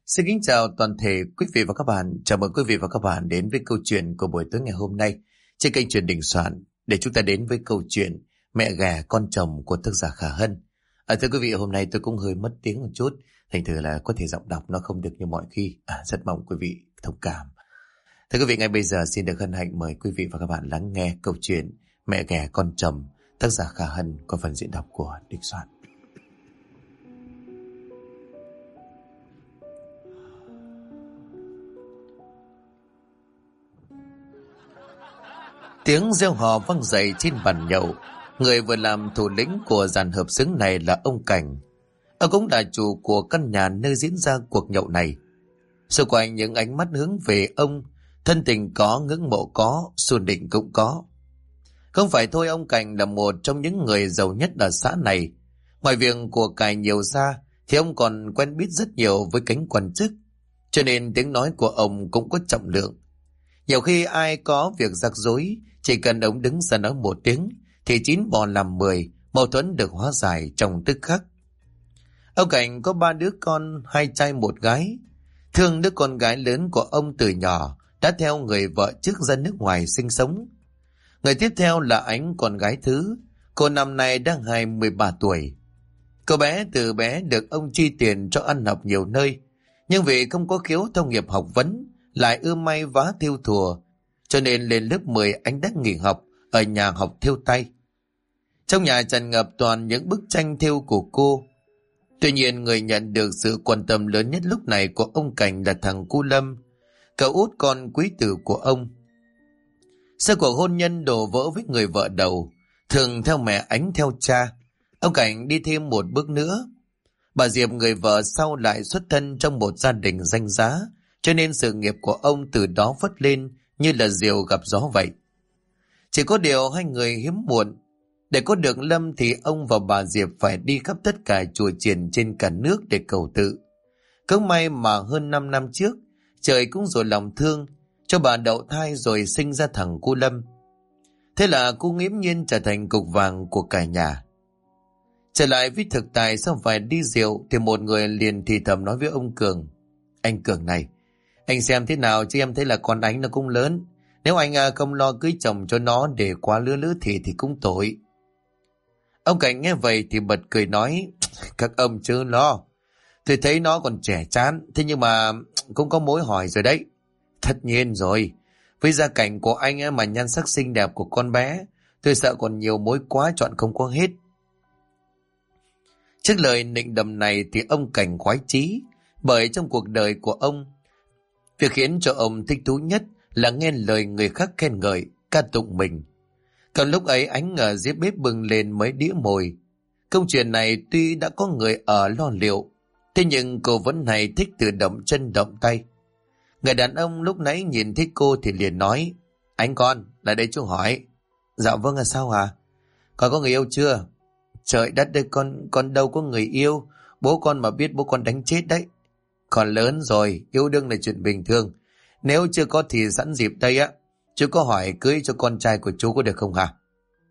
Xin kính chào toàn thể quý vị và các bạn. Chào mừng quý vị và các bạn đến với câu chuyện của buổi tối ngày hôm nay trên kênh Chuyện Đình Soạn, để chúng ta đến với câu chuyện Mẹ ghẻ con chồng của tác giả Khả Hân. Thưa quý vị, hôm nay tôi cũng hơi mất tiếng một chút, thành thử là có thể giọng đọc nó không được như mọi khi. Rất mong quý vị thông cảm. Thưa quý vị, ngay bây giờ xin được hân hạnh mời quý vị và các bạn lắng nghe câu chuyện Mẹ ghẻ con chồng tác giả Khả Hân qua phần diễn đọc của Đình Soạn. Tiếng reo hò vang dậy trên bàn nhậu. Người vừa làm thủ lĩnh của dàn hợp xướng này là ông Cảnh. Ông cũng là chủ của căn nhà nơi diễn ra cuộc nhậu này. Xung quanh những ánh mắt hướng về ông, thân tình có, ngưỡng mộ có, xù nịnh cũng có. Không phải thôi, ông Cảnh là một trong những người giàu nhất ở xã này. Ngoài việc của cải nhiều ra thì ông còn quen biết rất nhiều với cánh quan chức, cho nên tiếng nói của ông cũng có trọng lượng. Nhiều khi ai có việc rắc rối, chỉ cần ông đứng ra nói một tiếng thì 9 bò làm 10, mâu thuẫn được hóa giải trong tức khắc. Ông Cảnh có 3 đứa con, 2 trai 1 gái. Thương đứa con gái lớn của ông từ nhỏ đã theo người vợ trước ra nước ngoài sinh sống. Người tiếp theo là Ánh, con gái thứ. Cô năm nay đang 13 tuổi. Cô bé từ bé được ông chi tiền cho ăn học nhiều nơi, nhưng vì không có khiếu thông nghiệp học vấn, lại ưa may vá thêu thùa, cho nên lên lớp 10 anh đã nghỉ học ở nhà học thêu tay. Trong nhà tràn ngập toàn những bức tranh thêu của cô. Tuy nhiên, người nhận được sự quan tâm lớn nhất lúc này của ông Cảnh là thằng Cu Lâm, cậu út con quý tử của ông. Sau cuộc hôn nhân đổ vỡ với người vợ đầu, thường theo mẹ Ánh theo cha, ông Cảnh đi thêm một bước nữa. Bà Diệp, người vợ sau, lại xuất thân trong một gia đình danh giá, cho nên sự nghiệp của ông từ đó phất lên như là diều gặp gió vậy. Chỉ có điều hai người hiếm muộn. Để có được Lâm thì ông và bà Diệp phải đi khắp tất cả chùa chiền trên cả nước để cầu tự. Cứ may mà hơn 5 năm trước, trời cũng rồi lòng thương cho bà đậu thai rồi sinh ra thằng Cu Lâm. Thế là cô nghiễm nhiên trở thành cục vàng của cả nhà. Trở lại với thực tại, sau vài đi rượu thì một người liền thì thầm nói với ông Cường: "Anh Cường này, anh xem thế nào chứ em thấy là con Ánh nó cũng lớn. Nếu anh không lo cưới chồng cho nó để quá lứa thì cũng tội." Ông Cảnh nghe vậy thì bật cười nói: "Các ông chớ lo, tôi thấy nó còn trẻ chán, thế nhưng mà cũng có mối hỏi rồi đấy." "Tất nhiên rồi, với gia cảnh của anh mà nhan sắc xinh đẹp của con bé, tôi sợ còn nhiều mối quá chọn không có hết." Trước lời nịnh đầm này thì ông Cảnh khoái chí, bởi trong cuộc đời của ông, việc khiến cho ông thích thú nhất là nghe lời người khác khen ngợi, ca tụng mình. Còn lúc ấy Ánh ở dưới bếp bưng lên mấy đĩa mồi. Công chuyện này tuy đã có người ở lo liệu, thế nhưng cô vẫn này thích tự động chân động tay. Người đàn ông lúc nãy nhìn thấy cô thì liền nói: "Ánh con, lại đây chú hỏi." "Dạ vâng, là sao hả?" "Con có người yêu chưa?" "Trời đất ơi, con đâu có người yêu. Bố con mà biết bố con đánh chết đấy." "Con lớn rồi, yêu đương là chuyện bình thường. Nếu chưa có thì sẵn dịp đây á, chú có hỏi cưới cho con trai của chú có được không hả?"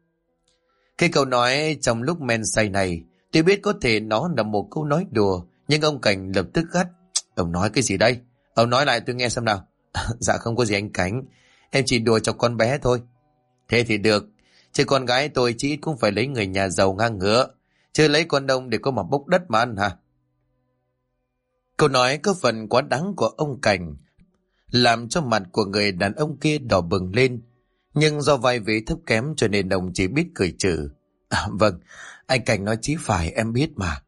Cái câu nói trong lúc men say này, tôi biết có thể nó là một câu nói đùa, nhưng ông Cảnh lập tức gắt: "Ông nói cái gì đây? Ông nói lại tôi nghe xem nào." "Dạ không có gì anh Cảnh, em chỉ đùa cho con bé thôi." "Thế thì được, chứ con gái tôi chỉ cũng phải lấy người nhà giàu ngang ngửa, chứ lấy con đông để có mà bốc đất mà ăn hả?" Câu nói có phần quá đáng của ông Cảnh làm cho mặt của người đàn ông kia đỏ bừng lên, nhưng do vai vế thấp kém cho nên ông chỉ biết cười trừ: "Vâng, anh Cảnh nói chí phải, em biết mà."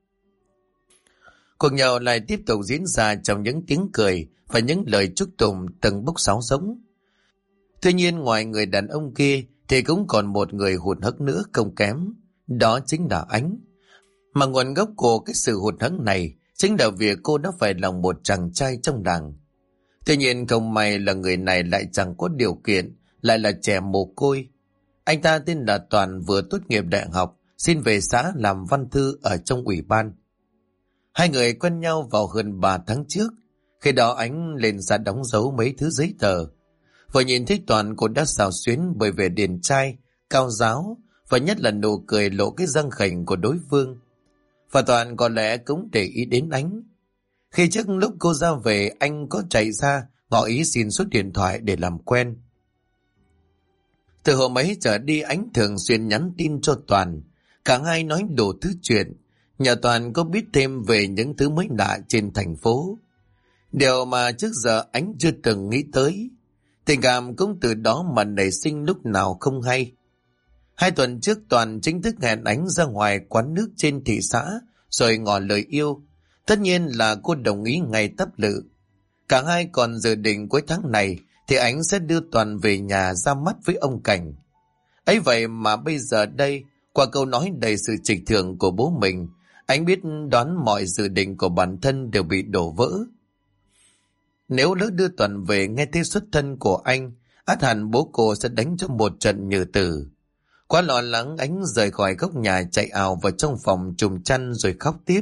Cuộc nhậu lại tiếp tục diễn ra trong những tiếng cười và những lời chúc tụng từng bốc sáo sống. Tuy nhiên, ngoài người đàn ông kia thì cũng còn một người hụt hẫng nữa không kém, đó chính là Ánh. Mà nguồn gốc của cái sự hụt hẫng này chính là việc cô đã phải lòng một chàng trai trong làng. Tuy nhiên không may là người này lại chẳng có điều kiện, lại là trẻ mồ côi. Anh ta tên là Toàn, vừa tốt nghiệp đại học, xin về xã làm văn thư ở trong ủy ban. Hai người quen nhau vào hơn 3 tháng trước. Khi đó Ánh lên xã đóng dấu mấy thứ giấy tờ. Vừa nhìn thấy Toàn, cô đã xào xuyến bởi vẻ điển trai, cao ráo, và nhất là nụ cười lộ cái răng khểnh của đối phương. Và Toàn có lẽ cũng để ý đến Ánh. Khi trước lúc cô ra về, anh có chạy ra ngỏ ý xin số điện thoại để làm quen. Từ hôm ấy trở đi, anh thường xuyên nhắn tin cho Toàn. Cả hai nói đủ thứ chuyện, nhờ Toàn có biết thêm về những thứ mới lạ trên thành phố. Điều mà trước giờ anh chưa từng nghĩ tới. Tình cảm cũng từ đó mà nảy sinh lúc nào không hay. 2 tuần trước, Toàn chính thức hẹn anh ra ngoài quán nước trên thị xã rồi ngỏ lời yêu. Tất nhiên là cô đồng ý ngay tấp lự. Cả hai còn dự định cuối tháng này thì anh sẽ đưa Toàn về nhà ra mắt với ông Cảnh. Ấy vậy mà bây giờ đây, qua câu nói đầy sự trịch thượng của bố mình, anh biết đoán mọi dự định của bản thân đều bị đổ vỡ. Nếu lỡ đưa Toàn về nghe thấy xuất thân của anh, ắt hẳn bố cô sẽ đánh cho một trận như tử. Quá lo lắng, anh rời khỏi góc nhà chạy ào vào trong phòng trùm chăn rồi khóc tiếp.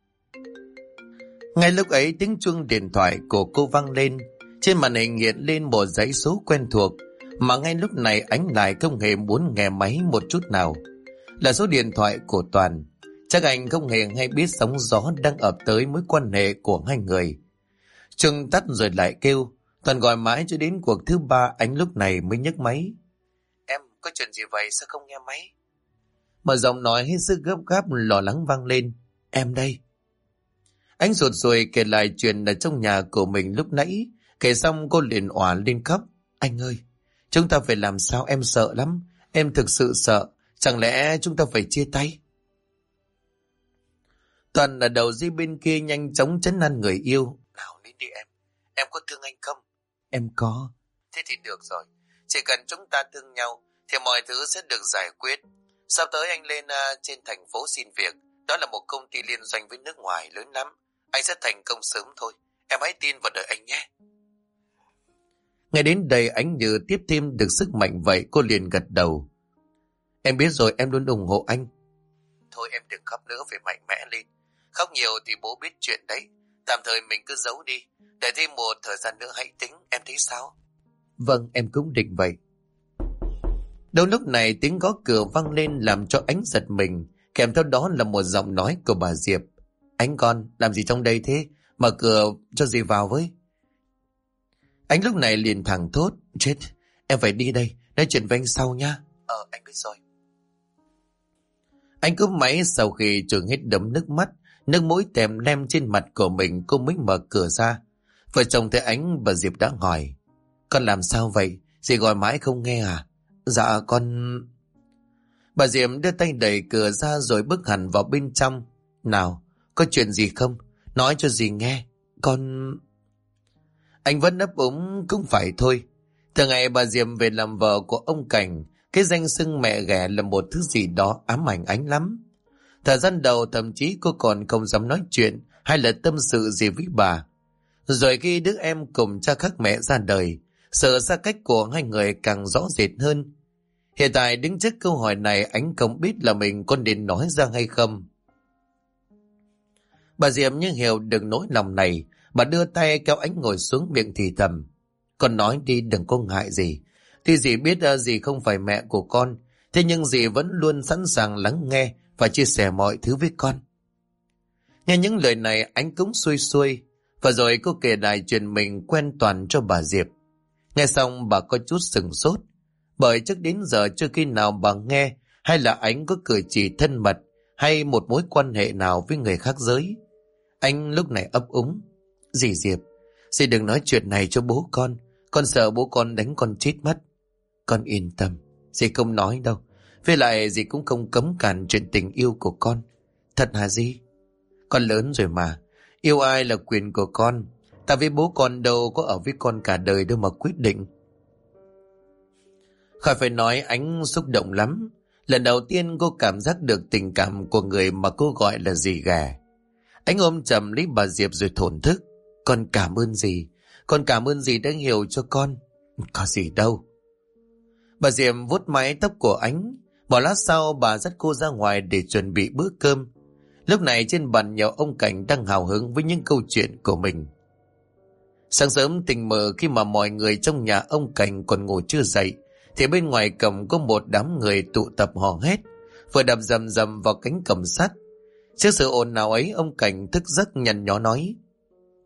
Ngay lúc ấy, tiếng chuông điện thoại của cô vang lên. Trên màn hình hiện lên một dãy số quen thuộc, mà ngay lúc này anh lại không hề muốn nghe máy một chút nào. Là số điện thoại của Toàn. Chắc anh không hề hay biết sóng gió đang ập tới mối quan hệ của hai người. Chuông tắt rồi lại kêu. Toàn gọi mãi cho đến cuộc thứ 3, anh lúc này mới nhấc máy. Em có chuyện gì vậy, sao không nghe máy? Mà giọng nói hết sức gấp gáp lo lắng vang lên. Em đây. Anh rụt rồi kể lại chuyện ở trong nhà của mình lúc nãy. Kể xong cô liền òa lên khóc. Anh ơi, chúng ta phải làm sao, em sợ lắm. Em thực sự sợ. Chẳng lẽ chúng ta phải chia tay? Toàn ở đầu dây bên kia nhanh chóng trấn an người yêu. Nào nín đi em. Em có thương anh không? Em có. Thế thì được rồi. Chỉ cần chúng ta thương nhau thì mọi thứ sẽ được giải quyết. Sắp tới anh lên trên thành phố xin việc. Đó là một công ty liên doanh với nước ngoài lớn lắm. Anh sẽ thành công sớm thôi. Em hãy tin vào đời anh nhé. Ngay đến đây anh như tiếp thêm được sức mạnh vậy. Cô liền gật đầu. Em biết rồi, em luôn ủng hộ anh. Thôi em đừng khóc nữa, phải mạnh mẽ lên. Khóc nhiều thì bố biết chuyện đấy. Tạm thời mình cứ giấu đi. Để thêm một thời gian nữa hãy tính. Em thấy sao? Vâng, em cũng định vậy. Đâu lúc này tiếng gõ cửa vang lên làm cho anh giật mình. Kèm theo đó là một giọng nói của bà Diệp. Anh con, làm gì trong đây thế? Mở cửa cho dì vào với. Anh lúc này liền thẳng thốt. Chết, em phải đi đây. Nói chuyện với anh sau nha. Anh biết rồi. Anh cúp máy sau khi trường hết đấm nước mắt. Nước mũi tèm lem trên mặt của mình. Cô mới mở cửa ra. Vợ chồng thấy anh, bà Diệp đã hỏi. Con làm sao vậy? Dì gọi mãi không nghe à? Dạ con... Bà Diệp đưa tay đẩy cửa ra rồi bước hẳn vào bên trong. Nào, có chuyện gì không? Nói cho dì nghe. Con... Anh vẫn ấp úng cũng phải thôi. Từ ngày bà Diệp về làm vợ của ông Cảnh, cái danh xưng mẹ ghẻ là một thứ gì đó ám ảnh anh lắm. Thời gian đầu thậm chí cô còn không dám nói chuyện hay là tâm sự gì với bà. Rồi khi đứa em cùng cha khác mẹ ra đời, sự xa cách của hai người càng rõ rệt hơn. Hiện tại đứng trước câu hỏi này, anh không biết là mình có nên nói ra hay không. Bà Diệp như hiểu được nỗi lòng này, bà đưa tay kéo anh ngồi xuống, miệng thì thầm. Con nói đi, đừng có ngại gì. Thì dì biết dì không phải mẹ của con, thế nhưng dì vẫn luôn sẵn sàng lắng nghe và chia sẻ mọi thứ với con. Nghe những lời này anh cũng xuôi xuôi, và rồi cô kể lại chuyện mình quen Toàn cho bà Diệp. Nghe xong bà có chút sừng sốt, bởi trước đến giờ chưa khi nào bà nghe hay là anh có cử chỉ thân mật hay một mối quan hệ nào với người khác giới. Anh lúc này ấp úng. Dì Diệp, dì đừng nói chuyện này cho bố con sợ bố con đánh con chết mất. Con yên tâm, dì không nói đâu. Với lại dì cũng không cấm cản chuyện tình yêu của con. Thật hả dì? Con lớn rồi mà, yêu ai là quyền của con. Ta với bố con đâu có ở với con cả đời đâu mà quyết định. Khỏi phải nói, anh xúc động lắm. Lần đầu tiên cô cảm giác được tình cảm của người mà cô gọi là dì ghẻ. Anh ôm chầm lấy bà Diệp rồi thổn thức. Con cảm ơn dì. Con cảm ơn dì đã hiểu cho con. Có gì đâu. Bà Diệp vuốt mái tóc của anh. Một lát sau bà dắt cô ra ngoài để chuẩn bị bữa cơm. Lúc này trên bàn nhậu ông Cảnh đang hào hứng với những câu chuyện của mình. Sáng sớm tình mờ khi mà mọi người trong nhà ông Cảnh còn ngủ chưa dậy, thì bên ngoài cổng có một đám người tụ tập hò hét, vừa đập rầm rầm vào cánh cổng sắt. Trước sự ồn ào ấy, ông Cảnh thức giấc nhăn nhó nói.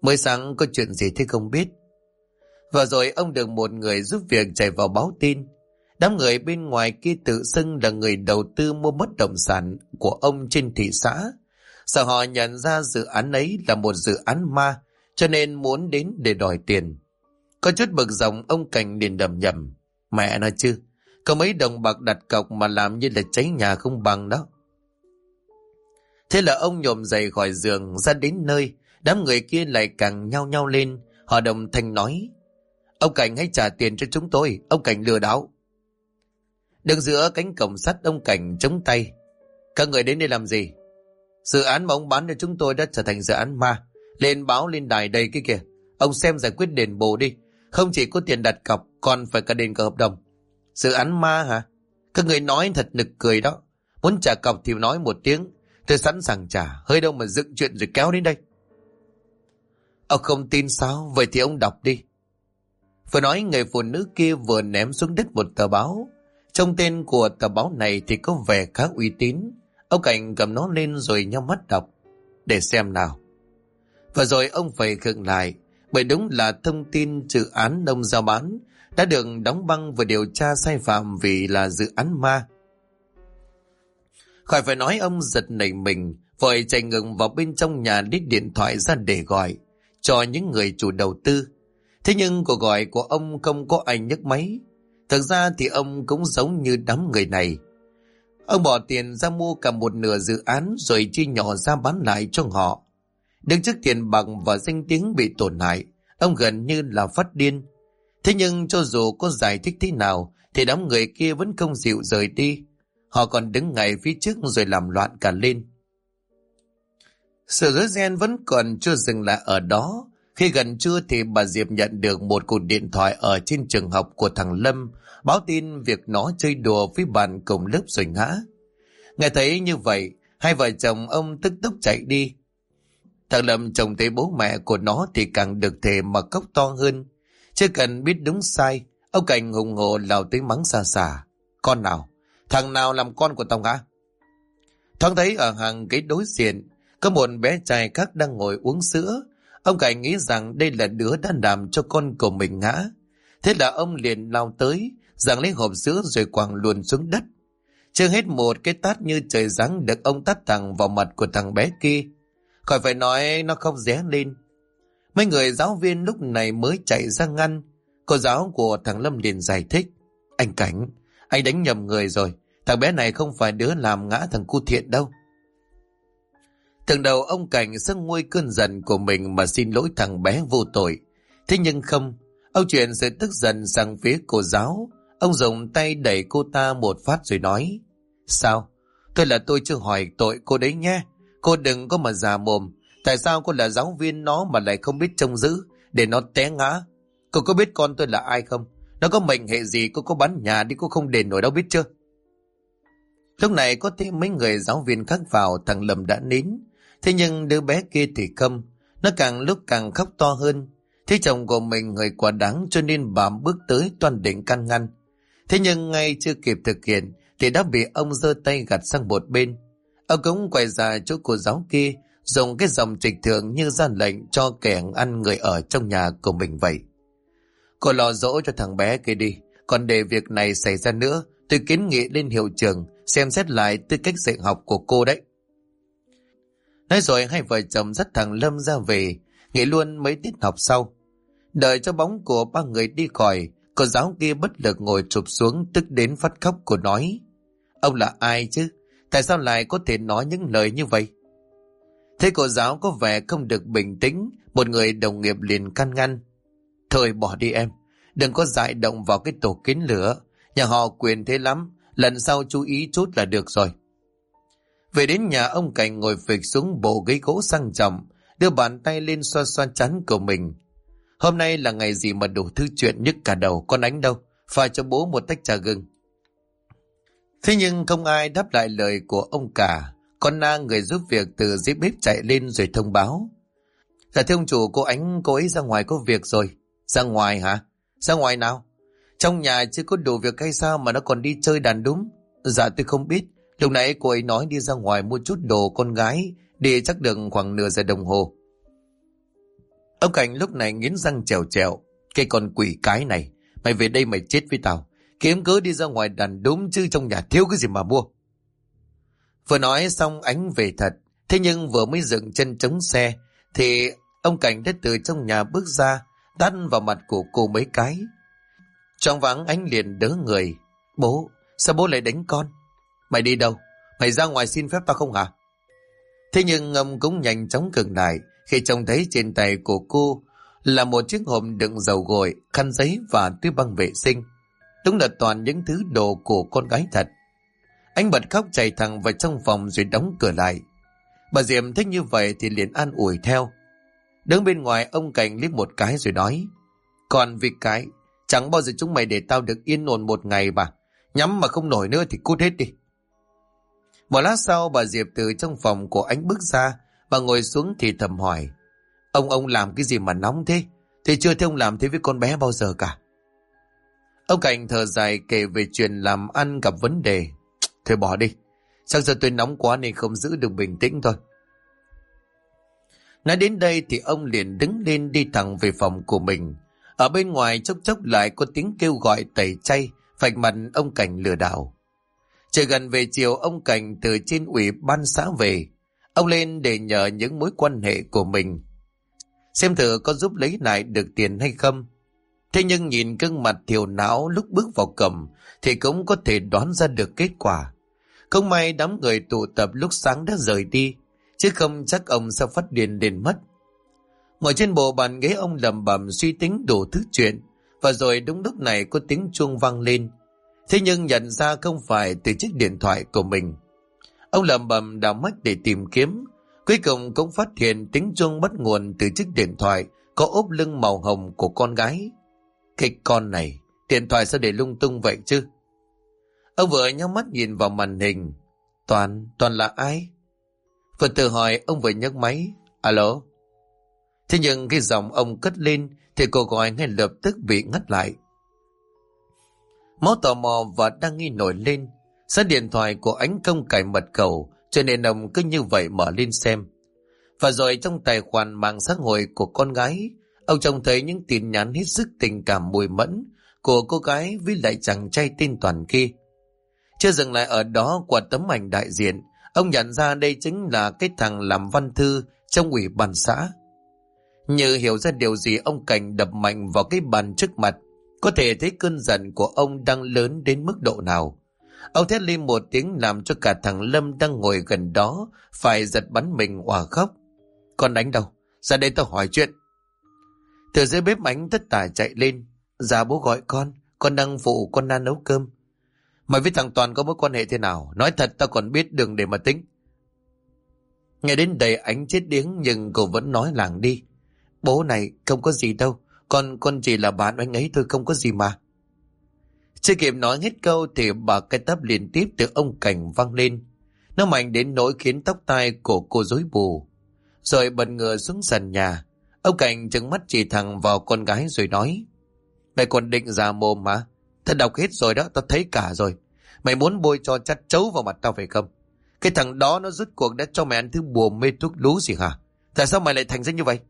Mới sáng có chuyện gì thế không biết. Và rồi ông được một người giúp việc chạy vào báo tin. Đám người bên ngoài kia tự xưng là người đầu tư mua bất động sản của ông trên thị xã. Sợ họ nhận ra dự án ấy là một dự án ma, cho nên muốn đến để đòi tiền. Có chút bực dọc, ông Cảnh liền đầm nhầm. Mẹ nói chứ, có mấy đồng bạc đặt cọc mà làm như là cháy nhà không bằng đó. Thế là ông nhổm dậy khỏi giường ra đến nơi, đám người kia lại càng nhao nhao lên. Họ đồng thanh nói: Ông Cảnh hãy trả tiền cho chúng tôi, ông Cảnh lừa đảo. Đứng giữa cánh cổng sắt, ông Cảnh chống tay: Các người đến đây làm gì? Dự án mà ông bán cho chúng tôi đã trở thành dự án ma. Lên báo lên đài đây kia kìa. Ông xem giải quyết đền bù đi. Không chỉ có tiền đặt cọc, còn phải cả đền cả hợp đồng. Dự án ma hả? Các người nói thật nực cười đó. Muốn trả cọc thì nói một tiếng, tôi sẵn sàng trả. Hơi đâu mà dựng chuyện rồi kéo đến đây. Ông không tin sao? Vậy thì ông đọc đi. Vừa nói, người phụ nữ kia vừa ném xuống đất một tờ báo. Trong tên của tờ báo này thì có vẻ khá uy tín. Ông Cảnh cầm nó lên rồi nhắm mắt đọc. Để xem nào. Và rồi ông phải khựng lại, bởi đúng là thông tin dự án ông giao bán đã được đóng băng và điều tra sai phạm vì là dự án ma. Khỏi phải nói, ông giật nảy mình, vội chạy ngừng vào bên trong nhà đít điện thoại ra để gọi cho những người chủ đầu tư. Thế nhưng cuộc gọi của ông không có ai nhấc máy. Thực ra thì ông cũng giống như đám người này. Ông bỏ tiền ra mua cả một nửa dự án rồi chia nhỏ ra bán lại cho họ. Đứng trước tiền bạc và danh tiếng bị tổn hại, ông gần như là phát điên. Thế nhưng cho dù có giải thích thế nào thì đám người kia vẫn không chịu rời đi. Họ còn đứng ngay phía trước rồi làm loạn cả lên. Sự rối ren vẫn còn chưa dừng lại ở đó. Khi gần trưa thì bà Diệp nhận được một cuộc điện thoại ở trên trường học của thằng Lâm, báo tin việc nó chơi đùa với bạn cùng lớp rồi ngã. Nghe thấy như vậy, hai vợ chồng ông tức tốc chạy đi. Thằng Lâm trông thấy bố mẹ của nó thì càng được thề mà khóc to hơn. Chưa cần biết đúng sai, ông Cảnh hùng hổ lao tới mắng xa xả: Con nào? Thằng nào làm con của tao hả? Thoáng thấy ở hàng ghế đối diện có một bé trai khác đang ngồi uống sữa. Ông Cảnh nghĩ rằng đây là đứa đã làm cho con của mình ngã. Thế là ông liền lao tới, giằng lấy hộp sữa rồi quẳng luôn xuống đất. Chưa hết, một cái tát như trời giáng được ông tát thẳng vào mặt của thằng bé kia. Khỏi phải nói, nó khóc ré lên. Mấy người giáo viên lúc này mới chạy ra ngăn. Cô giáo của thằng Lâm liền giải thích: Anh Cảnh, anh đánh nhầm người rồi. Thằng bé này không phải đứa làm ngã thằng cu Thiện đâu. Thường đầu ông Cảnh sân nguôi cơn giận của mình mà xin lỗi thằng bé vô tội. Thế nhưng không, ông chuyển sự tức giận sang phía cô giáo. Ông dùng tay đẩy cô ta một phát rồi nói: Sao? Tôi chưa hỏi tội cô đấy nhé. Cô đừng có mà già mồm. Tại sao cô là giáo viên nó mà lại không biết trông giữ để nó té ngã? Cô có biết con tôi là ai không? Nó có mệnh hệ gì cô có bán nhà đi cô không đền nổi đâu, biết chưa? Lúc này có thêm mấy người giáo viên khác vào, thằng Lâm đã nín. Thế nhưng đứa bé kia thì không. Nó càng lúc càng khóc to hơn. Thế chồng của mình người quá đáng cho nên bà bước tới toan định can ngăn. Thế nhưng ngay chưa kịp thực hiện thì đã bị ông giơ tay gạt sang một bên. Ông cũng quay ra chỗ cô giáo kia, dùng cái giọng trịch thượng như ra lệnh cho kẻ ăn người ở trong nhà của mình vậy. Cô lo dỗ cho thằng bé kia đi. Còn để việc này xảy ra nữa, tôi kiến nghị lên hiệu trưởng xem xét lại tư cách dạy học của cô đấy. Nói rồi hai vợ chồng dắt thằng Lâm ra về, nghỉ luôn mấy tiết học sau. Đợi cho bóng của ba người đi khỏi, cô giáo kia bất lực ngồi chụp xuống, tức đến phát khóc. Cô nói: Ông là ai chứ? Tại sao lại có thể nói những lời như vậy? Thế cô giáo có vẻ không được bình tĩnh, một người đồng nghiệp liền can ngăn: Thôi bỏ đi em, đừng có dại động vào cái tổ kiến lửa. Nhà họ quyền thế lắm, lần sau chú ý chút là được rồi. Về đến nhà, ông Cảnh ngồi phịch xuống bộ ghế gỗ sang trọng, đưa bàn tay lên xoa xoa trán của mình. Hôm nay là ngày gì mà đủ thứ chuyện nhức cả đầu. Con Ánh đâu? Pha cho bố một tách trà gừng. Thế nhưng không ai đáp lại lời của ông cả. Con Na, người giúp việc, từ dưới bếp chạy lên rồi thông báo: Dạ thưa ông chủ, cô Ánh cô ấy ra ngoài có việc rồi. Ra ngoài hả? Ra ngoài nào? Trong nhà chưa có đủ việc hay sao mà nó còn đi chơi đàn đúng? Dạ tôi không biết. Lúc nãy cô ấy nói đi ra ngoài mua chút đồ con gái, đi chắc được khoảng nửa giờ đồng hồ. Ông Cảnh lúc này nghiến răng trèo trèo. Cái con quỷ cái này, mày về đây mày chết với tao. Kiếm cớ đi ra ngoài đàn đúm chứ trong nhà thiếu cái gì mà mua. Vừa nói xong Ánh về thật. Thế nhưng vừa mới dựng chân chống xe thì ông Cảnh đã từ trong nhà bước ra, tát vào mặt của cô mấy cái. Choáng váng Ánh liền đỡ người. Bố, sao bố lại đánh con? Mày đi đâu? Mày ra ngoài xin phép tao không hả? Thế nhưng ông cũng nhanh chóng ngừng lại khi trông thấy trên tay của cô là một chiếc hộp đựng dầu gội, khăn giấy và túi băng vệ sinh. Đúng là toàn những thứ đồ của con gái thật. Anh bật khóc chạy thẳng vào trong phòng rồi đóng cửa lại. Bà Diệm thích như vậy thì liền an ủi theo. Đứng bên ngoài ông Cảnh liếc một cái rồi nói: Còn vì cái, chẳng bao giờ chúng mày để tao được yên ổn một ngày mà. Nhắm mà không nổi nữa thì cút hết đi. Một lát sau bà Diệp từ trong phòng của anh bước ra và ngồi xuống thì thầm hỏi: Ông làm cái gì mà nóng thế? Thì chưa thấy ông làm thế với con bé bao giờ cả. Ông Cảnh thở dài kể về chuyện làm ăn gặp vấn đề. Thôi bỏ đi, chắc giờ tôi nóng quá nên không giữ được bình tĩnh thôi. Nói đến đây thì ông liền đứng lên đi thẳng về phòng của mình. Ở bên ngoài chốc chốc lại có tiếng kêu gọi tẩy chay, vạch mặt ông Cảnh lừa đảo. Trời gần về chiều ông Cảnh từ trên ủy ban xã về. Ông lên để nhờ những mối quan hệ của mình, xem thử có giúp lấy lại được tiền hay không. Thế nhưng nhìn gương mặt thiểu não lúc bước vào cầm thì cũng có thể đoán ra được kết quả. Không may đám người tụ tập lúc sáng đã rời đi, chứ không chắc ông sẽ phát điên lên mất. Ngồi trên bộ bàn ghế ông lẩm bẩm suy tính đủ thứ chuyện, và rồi đúng lúc này có tiếng chuông vang lên. Thế nhưng nhận ra không phải từ chiếc điện thoại của mình. Ông lẩm bẩm đảo mắt để tìm kiếm, cuối cùng cũng phát hiện tiếng chuông bắt nguồn từ chiếc điện thoại có ốp lưng màu hồng của con gái. Cái con này, điện thoại sao để lung tung vậy chứ? Ông vừa nhắm mắt nhìn vào màn hình. Toàn là ai? Vừa tự hỏi ông vừa nhấc máy. Alo? Thế nhưng cái giọng ông cất lên thì cuộc gọi ngay lập tức bị ngắt lại. Máu tò mò và đang nghi nổi lên. Số điện thoại của Ánh không cài mật khẩu, cho nên ông cứ như vậy mở lên xem. Và rồi trong tài khoản mạng xã hội của con gái, ông trông thấy những tin nhắn hết sức tình cảm mùi mẫn của cô gái với lại chàng trai tên Toàn kia. Chưa dừng lại ở đó, qua tấm ảnh đại diện, ông nhận ra đây chính là cái thằng làm văn thư trong ủy ban xã. Như hiểu ra điều gì, ông Cảnh đập mạnh vào cái bàn trước mặt. Có thể thấy cơn giận của ông đang lớn đến mức độ nào. Ông thét lên một tiếng làm cho cả thằng Lâm đang ngồi gần đó phải giật bắn mình òa khóc. Con Ánh đâu? Ra đây tao hỏi chuyện. Từ dưới bếp Ánh tất tả chạy lên. Dạ bố gọi con đang phụ con Nan nấu cơm. Mày với thằng Toàn có mối quan hệ thế nào? Nói thật tao còn biết đường để mà tính. Nghe đến đây Ánh chết điếng nhưng cô vẫn nói làng đi. Bố này không có gì đâu. Con chỉ là bạn anh ấy thôi, không có gì mà. Chưa kịp nói hết câu thì bà cái tấp liên tiếp từ ông Cảnh vang lên. Nó mạnh đến nỗi khiến tóc tai của cô rối bù. Rồi bật ngửa xuống sàn nhà. Ông Cảnh trừng mắt chỉ thẳng vào con gái rồi nói: Mày còn định giả mồm hả? Tao đọc hết rồi đó, tao thấy cả rồi. Mày muốn bôi cho chát chấu vào mặt tao phải không? Cái thằng đó nó rốt cuộc đã cho mày ăn thứ bùa mê thuốc lú gì hả? Tại sao mày lại thành ra như vậy?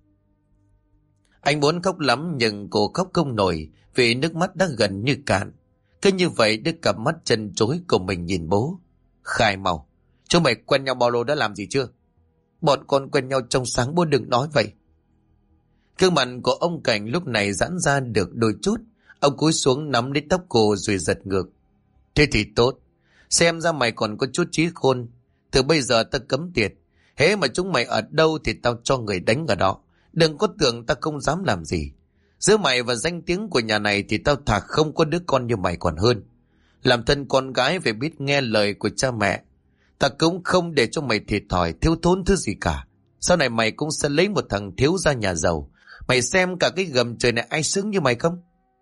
Anh muốn khóc lắm nhưng cô khóc không nổi vì nước mắt đã gần như cạn. Cứ như vậy đưa cặp mắt chân chối của mình nhìn bố. Khai màu, chúng mày quen nhau bao lâu, đã làm gì chưa? Bọn con quen nhau trong sáng, bố đừng nói vậy. Gương mặt của ông Cảnh lúc này giãn ra được đôi chút. Ông cúi xuống nắm lấy tóc cô rồi giật ngược. Thế thì tốt, xem ra mày còn có chút trí khôn. Từ bây giờ ta cấm tiệt, hễ mà chúng mày ở đâu thì tao cho người đánh ở đó. Đừng có tưởng ta không dám làm gì. Giữa mày và danh tiếng của nhà này thì tao thà không có đứa con như mày còn hơn. Làm thân con gái phải biết nghe lời của cha mẹ. Ta cũng không để cho mày thiệt thòi thiếu thốn thứ gì cả. Sau này mày cũng sẽ lấy một thằng thiếu gia nhà giàu. Mày xem cả cái gầm trời này ai sướng như mày không?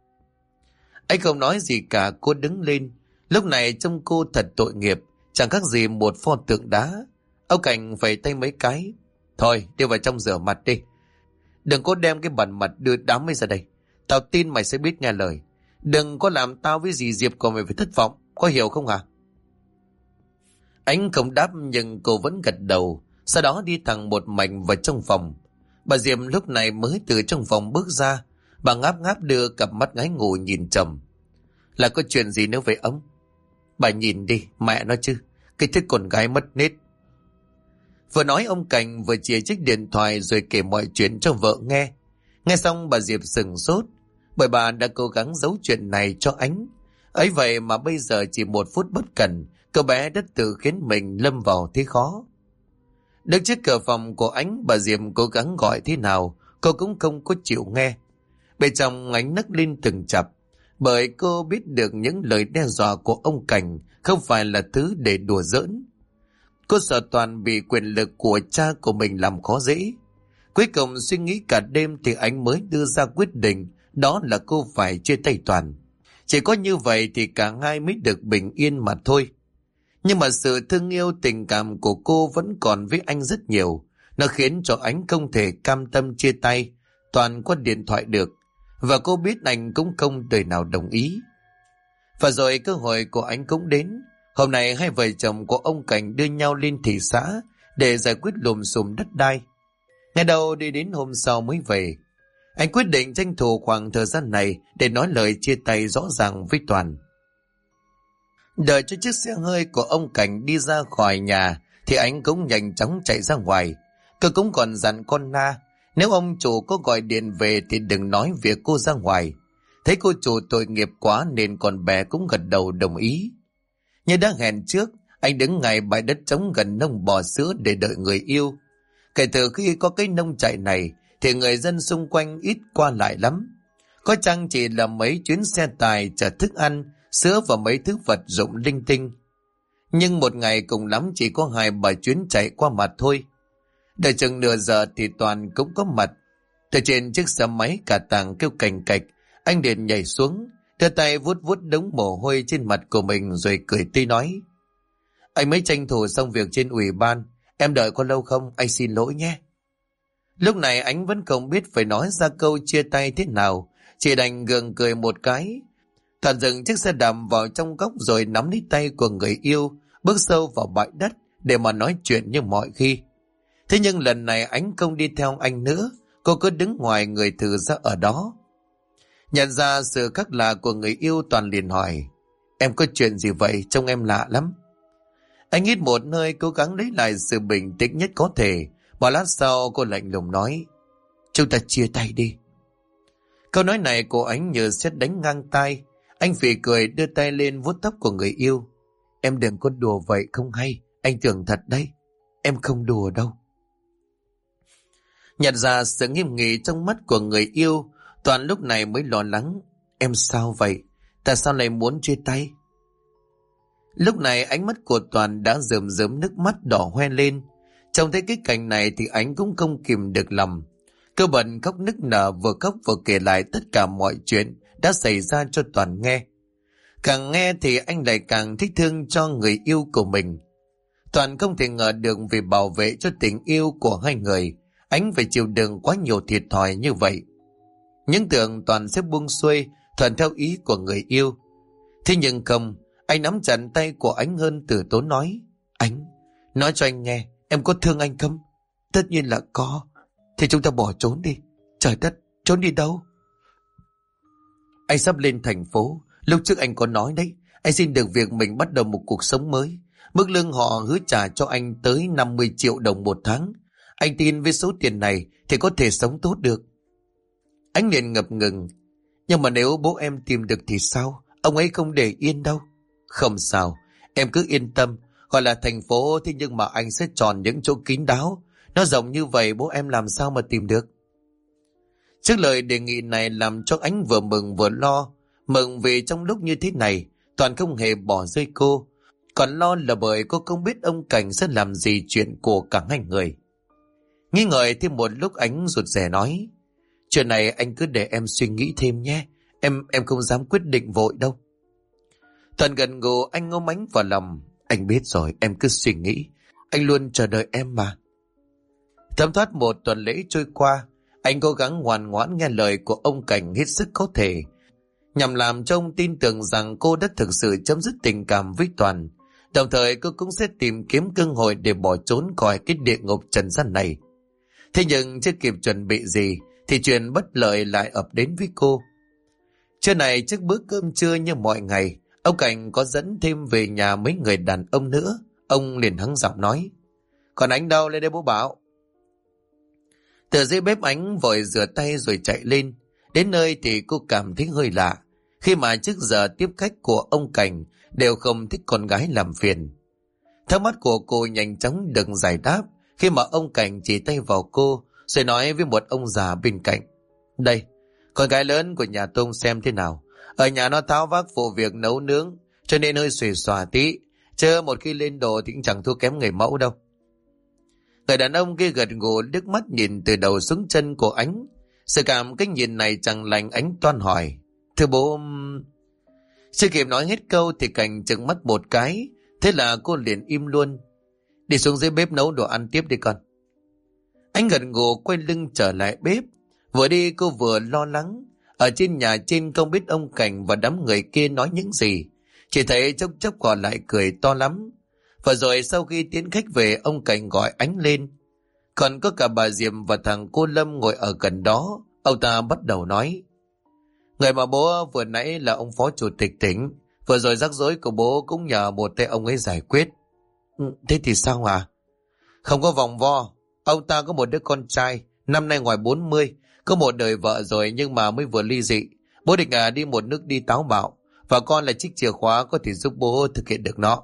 Anh không nói gì cả, cô đứng lên. Lúc này trông cô thật tội nghiệp, chẳng khác gì một pho tượng đá. Ông Cảnh phải tay mấy cái. Thôi đi vào trong rửa mặt đi. Đừng có đem cái bẩn mặt đưa đám ấy ra đây. Tao tin mày sẽ biết nghe lời. Đừng có làm tao với dì Diệp của mày phải thất vọng. Có hiểu không hả? Anh không đáp nhưng cô vẫn gật đầu. Sau đó đi thẳng một mạch vào trong phòng. Bà Diệm lúc này mới từ trong phòng bước ra. Bà ngáp ngáp đưa cặp mắt ngái ngủ nhìn chồng. Là có chuyện gì nữa vậy ông? Bà nhìn đi, mẹ nó chứ, cái thứ con gái mất nết. Vừa nói ông Cảnh vừa chìa chiếc điện thoại rồi kể mọi chuyện cho vợ nghe. Nghe xong bà Diệp sửng sốt, bởi bà đã cố gắng giấu chuyện này cho Ánh. Ấy vậy mà bây giờ chỉ 1 phút bất cẩn, cô bé đã tự khiến mình lâm vào thế khó. Đứng trước cửa phòng của Ánh, bà Diệp cố gắng gọi thế nào, cô cũng không có chịu nghe. Bên trong Ánh nấc lên từng chập, bởi cô biết được những lời đe dọa của ông Cảnh không phải là thứ để đùa giỡn. Cô sợ Toàn bị quyền lực của cha của mình làm khó dễ. Cuối cùng suy nghĩ cả đêm thì Ánh mới đưa ra quyết định, đó là cô phải chia tay Toàn. Chỉ có như vậy thì cả hai mới được bình yên mà thôi. Nhưng mà sự thương yêu tình cảm của cô vẫn còn với anh rất nhiều. Nó khiến cho Ánh không thể cam tâm chia tay Toàn qua điện thoại được. Và cô biết anh cũng không đời nào đồng ý. Và rồi cơ hội của anh cũng đến. Hôm nay hai vợ chồng của ông Cảnh đưa nhau lên thị xã để giải quyết lùm xùm đất đai. Ngày đầu đi đến hôm sau mới về. Anh quyết định tranh thủ khoảng thời gian này để nói lời chia tay rõ ràng với Toàn. Đợi cho chiếc xe hơi của ông Cảnh đi ra khỏi nhà thì anh cũng nhanh chóng chạy ra ngoài. Cô cũng còn dặn con Na, nếu ông chủ có gọi điện về thì đừng nói việc cô ra ngoài. Thấy cô chủ tội nghiệp quá nên con bé cũng gật đầu đồng ý. Như đã hẹn trước, anh đứng ngay bãi đất trống gần nông bò sữa để đợi người yêu. Kể từ khi có cái nông trại này thì người dân xung quanh ít qua lại lắm. Có chăng chỉ là mấy chuyến xe tài chở thức ăn, sữa và mấy thứ vật dụng linh tinh. Nhưng một ngày cùng lắm chỉ có 2-3 chuyến chạy qua mặt thôi. Đợi chừng nửa giờ thì Toàn cũng có mặt. Từ trên chiếc xe máy cả tàng kêu cành cạch, anh liền nhảy xuống, đưa tay vuốt vuốt đống mồ hôi trên mặt của mình rồi cười tươi nói. Anh mới tranh thủ xong việc trên ủy ban, em đợi có lâu không? Anh xin lỗi nhé. Lúc này anh vẫn không biết phải nói ra câu chia tay thế nào, chỉ đành gượng cười một cái. Toàn dừng chiếc xe đạp vào trong góc rồi nắm lấy tay của người yêu, bước sâu vào bãi đất để mà nói chuyện như mọi khi. Thế nhưng lần này anh không đi theo anh nữa, cô cứ đứng ngoài người thử ra ở đó. Nhận ra sự khác lạ của người yêu, Toàn liền hỏi, em có chuyện gì vậy, trông em lạ lắm. Anh hít một hơi cố gắng lấy lại sự bình tĩnh nhất có thể. Một lát sau cô lạnh lùng nói, chúng ta chia tay đi. Câu nói này của anh như sét đánh ngang tai. Anh phì cười đưa tay lên vuốt tóc của người yêu. Em đừng có đùa vậy không hay, anh tưởng thật đấy. Em không đùa đâu. Nhận ra sự nghiêm nghị trong mắt của người yêu, Toàn lúc này mới lo lắng. Em sao vậy? Tại sao lại muốn chia tay? Lúc này ánh mắt của Toàn đã rơm rớm nước mắt đỏ hoe lên. Trông thấy cái cảnh này thì anh cũng không kìm được lòng. Cô bận khóc nức nở, vừa khóc vừa kể lại tất cả mọi chuyện đã xảy ra cho Toàn nghe. Càng nghe thì anh lại càng thích thương cho người yêu của mình. Toàn không thể ngờ được vì bảo vệ cho tình yêu của hai người, anh phải chịu đựng quá nhiều thiệt thòi như vậy. Những tưởng Toàn sẽ buông xuôi, thuận theo ý của người yêu. Thế nhưng không, anh nắm chặt tay của anh hơn từ tốn nói. Anh, nói cho anh nghe, em có thương anh không? Tất nhiên là có. Thì chúng ta bỏ trốn đi. Trời đất, trốn đi đâu? Anh sắp lên thành phố. Lúc trước anh có nói đấy, anh xin được việc mình bắt đầu một cuộc sống mới. Mức lương họ hứa trả cho anh tới 50 triệu đồng một tháng. Anh tin với số tiền này thì có thể sống tốt được. Anh liền ngập ngừng. Nhưng mà nếu bố em tìm được thì sao? Ông ấy không để yên đâu. Không sao, em cứ yên tâm. Gọi là thành phố thế nhưng mà anh sẽ chọn những chỗ kín đáo. Nó rộng như vậy bố em làm sao mà tìm được? Trước lời đề nghị này làm cho anh vừa mừng vừa lo. Mừng vì trong lúc như thế này Toàn không hề bỏ rơi cô. Còn lo là bởi cô không biết ông Cảnh sẽ làm gì chuyện của cả hai người. Nghi ngờ thêm một lúc anh rụt rè nói, chuyện này anh cứ để em suy nghĩ thêm nhé. Em không dám quyết định vội đâu. Toàn gần gù, anh ngô mánh vào lòng. Anh biết rồi, em cứ suy nghĩ. Anh luôn chờ đợi em mà. Thấm thoát một tuần lễ trôi qua, anh cố gắng ngoan ngoãn nghe lời của ông Cảnh hết sức có thể, nhằm làm cho ông tin tưởng rằng cô đã thực sự chấm dứt tình cảm với Toàn. Đồng thời cô cũng sẽ tìm kiếm cơ hội để bỏ trốn khỏi cái địa ngục trần gian này. Thế nhưng chưa kịp chuẩn bị gì thì chuyện bất lợi lại ập đến với cô. Trưa này trước bữa cơm trưa như mọi ngày, ông Cảnh có dẫn thêm về nhà mấy người đàn ông nữa. Ông liền hắng giọng nói: "Còn anh đâu, lên đây bố bảo." Từ dưới bếp Ánh vội rửa tay rồi chạy lên. Đến nơi thì cô cảm thấy hơi lạ, khi mà trước giờ tiếp khách của ông Cảnh đều không thích con gái làm phiền. Thắc mắc của cô nhanh chóng được giải đáp khi mà ông Cảnh chỉ tay vào cô rồi nói với một ông già bên cạnh: "Đây, con gái lớn của nhà Tông xem thế nào. Ở nhà nó tháo vác phụ việc nấu nướng cho nên hơi xuề xòa tí, chứ một khi lên đồ thì cũng chẳng thua kém người mẫu đâu." Người đàn ông kia gật gù liếc mắt nhìn từ đầu xuống chân của Ánh. Sự cảm cái nhìn này chẳng lành, Ánh toan hỏi: "Thưa bố..." Chưa kịp nói hết câu thì Cảnh trừng mắt một cái, thế là cô liền im luôn. "Đi xuống dưới bếp nấu đồ ăn tiếp đi con." Anh gật gù quay lưng trở lại bếp. Vừa đi cô vừa lo lắng. Ở trên nhà trên không biết ông Cảnh và đám người kia nói những gì, chỉ thấy chốc chốc còn lại cười to lắm. Và rồi sau khi tiến khách về, ông Cảnh gọi Ánh lên. Còn có cả bà Diệm và thằng cô Lâm ngồi ở gần đó. Ông ta bắt đầu nói: "Người mà bố vừa nãy là ông phó chủ tịch tỉnh. Vừa rồi rắc rối của bố cũng nhờ một tay ông ấy giải quyết." Thế thì sao à?" "Không có vòng vo. Ông ta có một đứa con trai, năm nay ngoài 40, có một đời vợ rồi nhưng mà mới vừa ly dị. Bố định đi một nước đi táo bạo, và con là chiếc chìa khóa có thể giúp bố thực hiện được nó."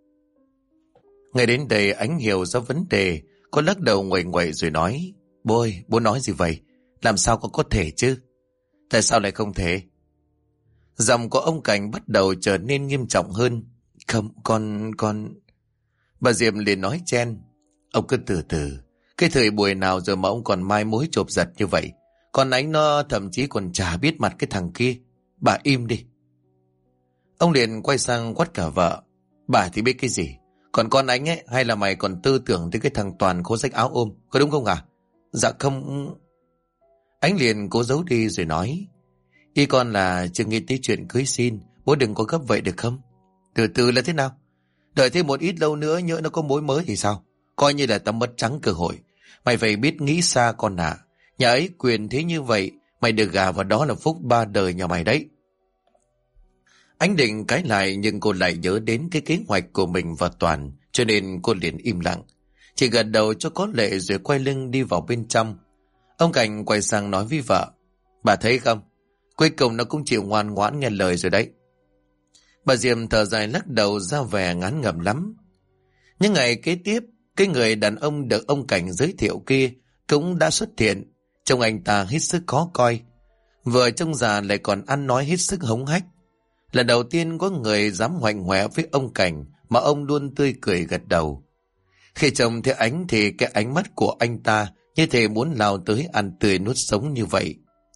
Ngay đến đây Ánh hiểu ra vấn đề, cô lắc đầu nguậy nguậy rồi nói: "Bố ơi, bố nói gì vậy? Làm sao có thể chứ? Tại sao lại không thể?" Giọng của ông Cảnh bắt đầu trở nên nghiêm trọng hơn. "Không, con..." Bà Diệm liền nói chen: "Ông cứ từ từ. Cái thời buổi nào rồi mà ông còn mai mối chộp giật như vậy? Con Ánh nó thậm chí còn chả biết mặt cái thằng kia. Bà im đi." Ông liền quay sang quát cả vợ: "Bà thì biết cái gì? Còn con Ánh ấy, hay là mày còn tư tưởng tới cái thằng Toàn khố rách áo ôm, có đúng không à?" "Dạ không..." Ánh liền cố giấu đi rồi nói: "Ý con là chưa nghĩ tới chuyện cưới xin, bố đừng có gấp vậy được không? Từ từ là thế nào? Đợi thêm một ít lâu nữa nhỡ nó có mối mới thì sao? Coi như là tao mất trắng cơ hội. Mày phải biết nghĩ xa con ạ. Nhà ấy quyền thế như vậy, mày được gà vào đó là phúc ba đời nhà mày đấy." Ánh định cãi lại nhưng cô lại nhớ đến cái kế hoạch của mình và Toàn, cho nên cô liền im lặng, chỉ gật đầu cho có lệ rồi quay lưng đi vào bên trong. Ông Cảnh quay sang nói với vợ: "Bà thấy không? Cuối cùng nó cũng chịu ngoan ngoãn nghe lời rồi đấy." Bà Diệm thở dài lắc đầu ra vẻ ngán ngẩm lắm. Những ngày kế tiếp, cái người đàn ông được ông Cảnh giới thiệu kia cũng đã xuất hiện. Trông anh ta hết sức khó coi, vừa trông già lại còn ăn nói hết sức hống hách. Lần đầu tiên có người dám hoành hoẹ với ông Cảnh mà ông luôn tươi cười gật đầu. Khi trông thấy Ánh thì cái ánh mắt của anh ta như thể muốn lao tới ăn tươi nuốt sống như vậy.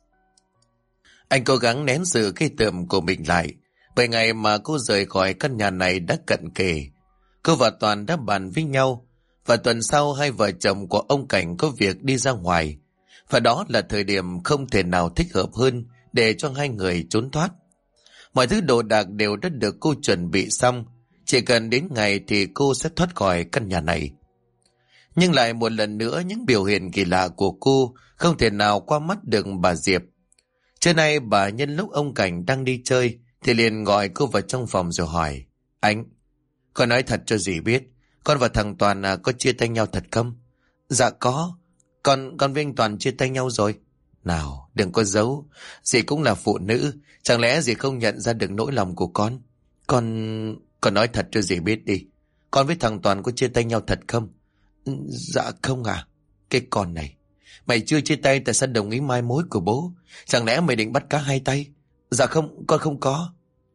Anh cố gắng nén sự gây tởm của mình lại, bởi ngày mà cô rời khỏi căn nhà này đã cận kề. Cô và Toàn đã bàn với nhau, và tuần sau hai vợ chồng của ông Cảnh có việc đi ra ngoài, và đó là thời điểm không thể nào thích hợp hơn để cho hai người trốn thoát. Mọi thứ đồ đạc đều đã được cô chuẩn bị xong, chỉ cần đến ngày thì cô sẽ thoát khỏi căn nhà này. Nhưng lại một lần nữa những biểu hiện kỳ lạ của cô không thể nào qua mắt được bà Diệp. Trưa nay bà nhân lúc ông Cảnh đang đi chơi thì liền gọi cô vào trong phòng rồi hỏi: "Anh, con nói thật cho dì biết, con và thằng Toàn có chia tay nhau thật không?" "Dạ có, con với anh Toàn chia tay nhau rồi." "Nào, đừng có giấu, dì cũng là phụ nữ, chẳng lẽ dì không nhận ra được nỗi lòng của con? Con nói thật cho dì biết đi, con với thằng Toàn có chia tay nhau thật không?" "Dạ không à." "Cái con này, mày chưa chia tay tại sao đồng ý mai mối của bố? Chẳng lẽ mày định bắt cá hai tay?" "Dạ không, con không có."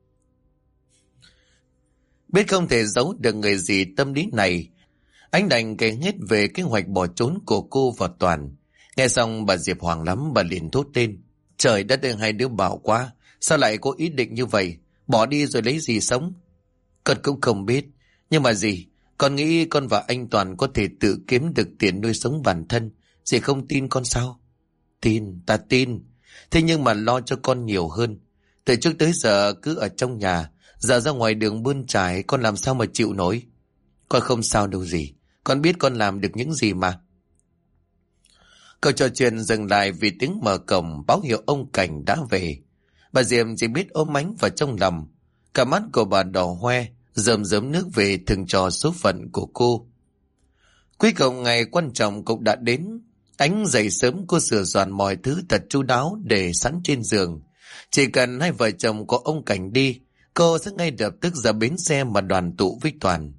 Biết không thể giấu được người gì tâm lý này, anh đành kể hết về kế hoạch bỏ trốn của cô và Toàn. Nghe xong bà Diệp hoảng lắm, bà liền thốt lên: "Trời đất ơi, hai đứa bảo quá, sao lại có ý định như vậy? Bỏ đi rồi lấy gì sống?" "Con cũng không biết, nhưng mà gì, con nghĩ con và anh Toàn có thể tự kiếm được tiền nuôi sống bản thân. Dì không tin con sao?" "Tin, ta tin. Thế nhưng mà lo cho con nhiều hơn. Từ trước tới giờ cứ ở trong nhà, giờ ra ngoài đường bươn trải, con làm sao mà chịu nổi?" "Con không sao đâu gì, con biết con làm được những gì mà." Câu trò chuyện dừng lại vì tiếng mở cổng báo hiệu ông Cảnh đã về. Bà Diệp chỉ biết ôm ánh vào trong lòng. Cả mắt của bà đỏ hoe, rơm rớm nước về thường trò số phận của cô. Cuối cùng ngày quan trọng cũng đã đến. Ánh dậy sớm, cô sửa soạn mọi thứ thật chu đáo để sẵn trên giường. Chỉ cần hai vợ chồng có ông Cảnh đi, cô sẽ ngay lập tức ra bến xe mà đoàn tụ với Toàn.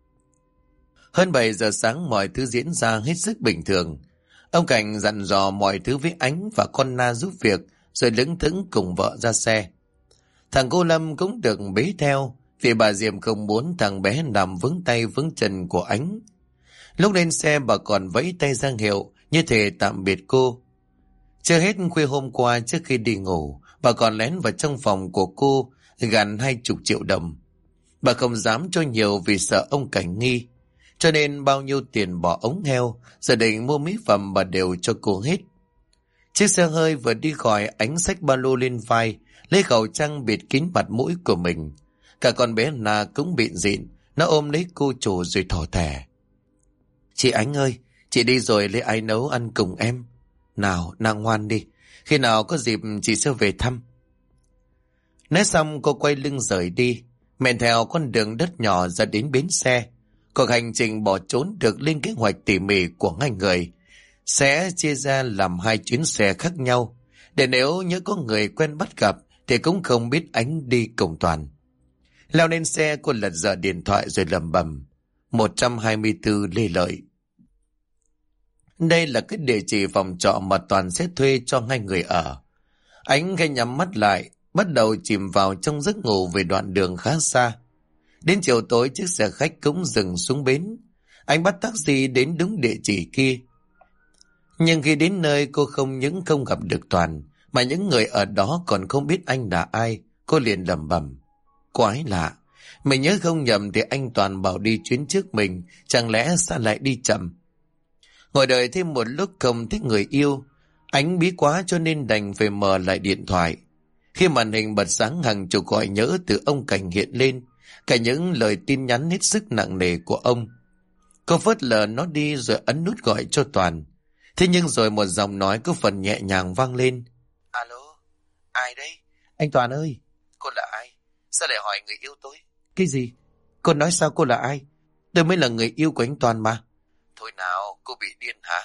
Hơn 7 giờ sáng mọi thứ diễn ra hết sức bình thường. Ông Cảnh dặn dò mọi thứ với Ánh và con Na giúp việc, rồi lững thững cùng vợ ra xe. Thằng cô Lâm cũng được bế theo, vì bà Diệm không muốn thằng bé nằm vướng tay vướng chân của Ánh. Lúc lên xe bà còn vẫy tay ra hiệu, như thể tạm biệt cô. Chưa hết khuya hôm qua trước khi đi ngủ, bà còn lén vào trong phòng của cô, gắn 20 triệu đồng. Bà không dám cho nhiều vì sợ ông Cảnh nghi, cho nên bao nhiêu tiền bỏ ống heo, giờ định mua mỹ phẩm bà đều cho cô hết. Chiếc xe hơi vừa đi khỏi, Ánh xách ba lô lên vai, lấy khẩu trang bịt kín mặt mũi của mình. Cả con bé Na cũng bịn dịn, nó ôm lấy cô chủ rồi thỏ thẻ. Chị Ánh ơi, chị đi rồi lấy ai nấu ăn cùng em. Nào, nàng ngoan đi, khi nào có dịp chị sẽ về thăm. Nói xong cô quay lưng rời đi, men theo con đường đất nhỏ ra đến bến xe. Cuộc hành trình bỏ trốn được lên kế hoạch tỉ mỉ của hai người, sẽ chia ra làm 2 chuyến xe khác nhau, để nếu nhớ có người quen bắt gặp thì cũng không biết Ánh đi cùng Toàn. Leo lên xe, cô lật dở điện thoại rồi lẩm bẩm 124 Lê Lợi. Đây là cái địa chỉ phòng trọ mà Toàn sẽ thuê cho hai người ở. Ánh khẽ nhắm mắt lại, bắt đầu chìm vào trong giấc ngủ về đoạn đường khá xa. Đến chiều tối chiếc xe khách cũng dừng xuống bến. Anh bắt taxi đến đúng địa chỉ kia. Nhưng khi đến nơi, cô không những không gặp được Toàn, mà những người ở đó còn không biết anh là ai. Cô liền lẩm bẩm, quái lạ, mình nhớ không nhầm thì anh Toàn bảo đi chuyến trước mình, chẳng lẽ sao lại đi chậm. Ngồi đợi thêm một lúc không thích người yêu, Ánh bí quá cho nên đành phải mở lại điện thoại. Khi màn hình bật sáng, hàng chục gọi nhỡ từ ông Cảnh hiện lên, cả những lời tin nhắn hết sức nặng nề của ông. Cô phớt lờ nó đi rồi ấn nút gọi cho Toàn. Thế nhưng rồi một giọng nói có phần nhẹ nhàng vang lên. Alo, ai đấy? Anh Toàn ơi. Cô là ai? Sao lại hỏi người yêu tôi? Cái gì? Cô nói sao cô là ai? Tôi mới là người yêu của anh Toàn mà. Thôi nào, cô bị điên hả?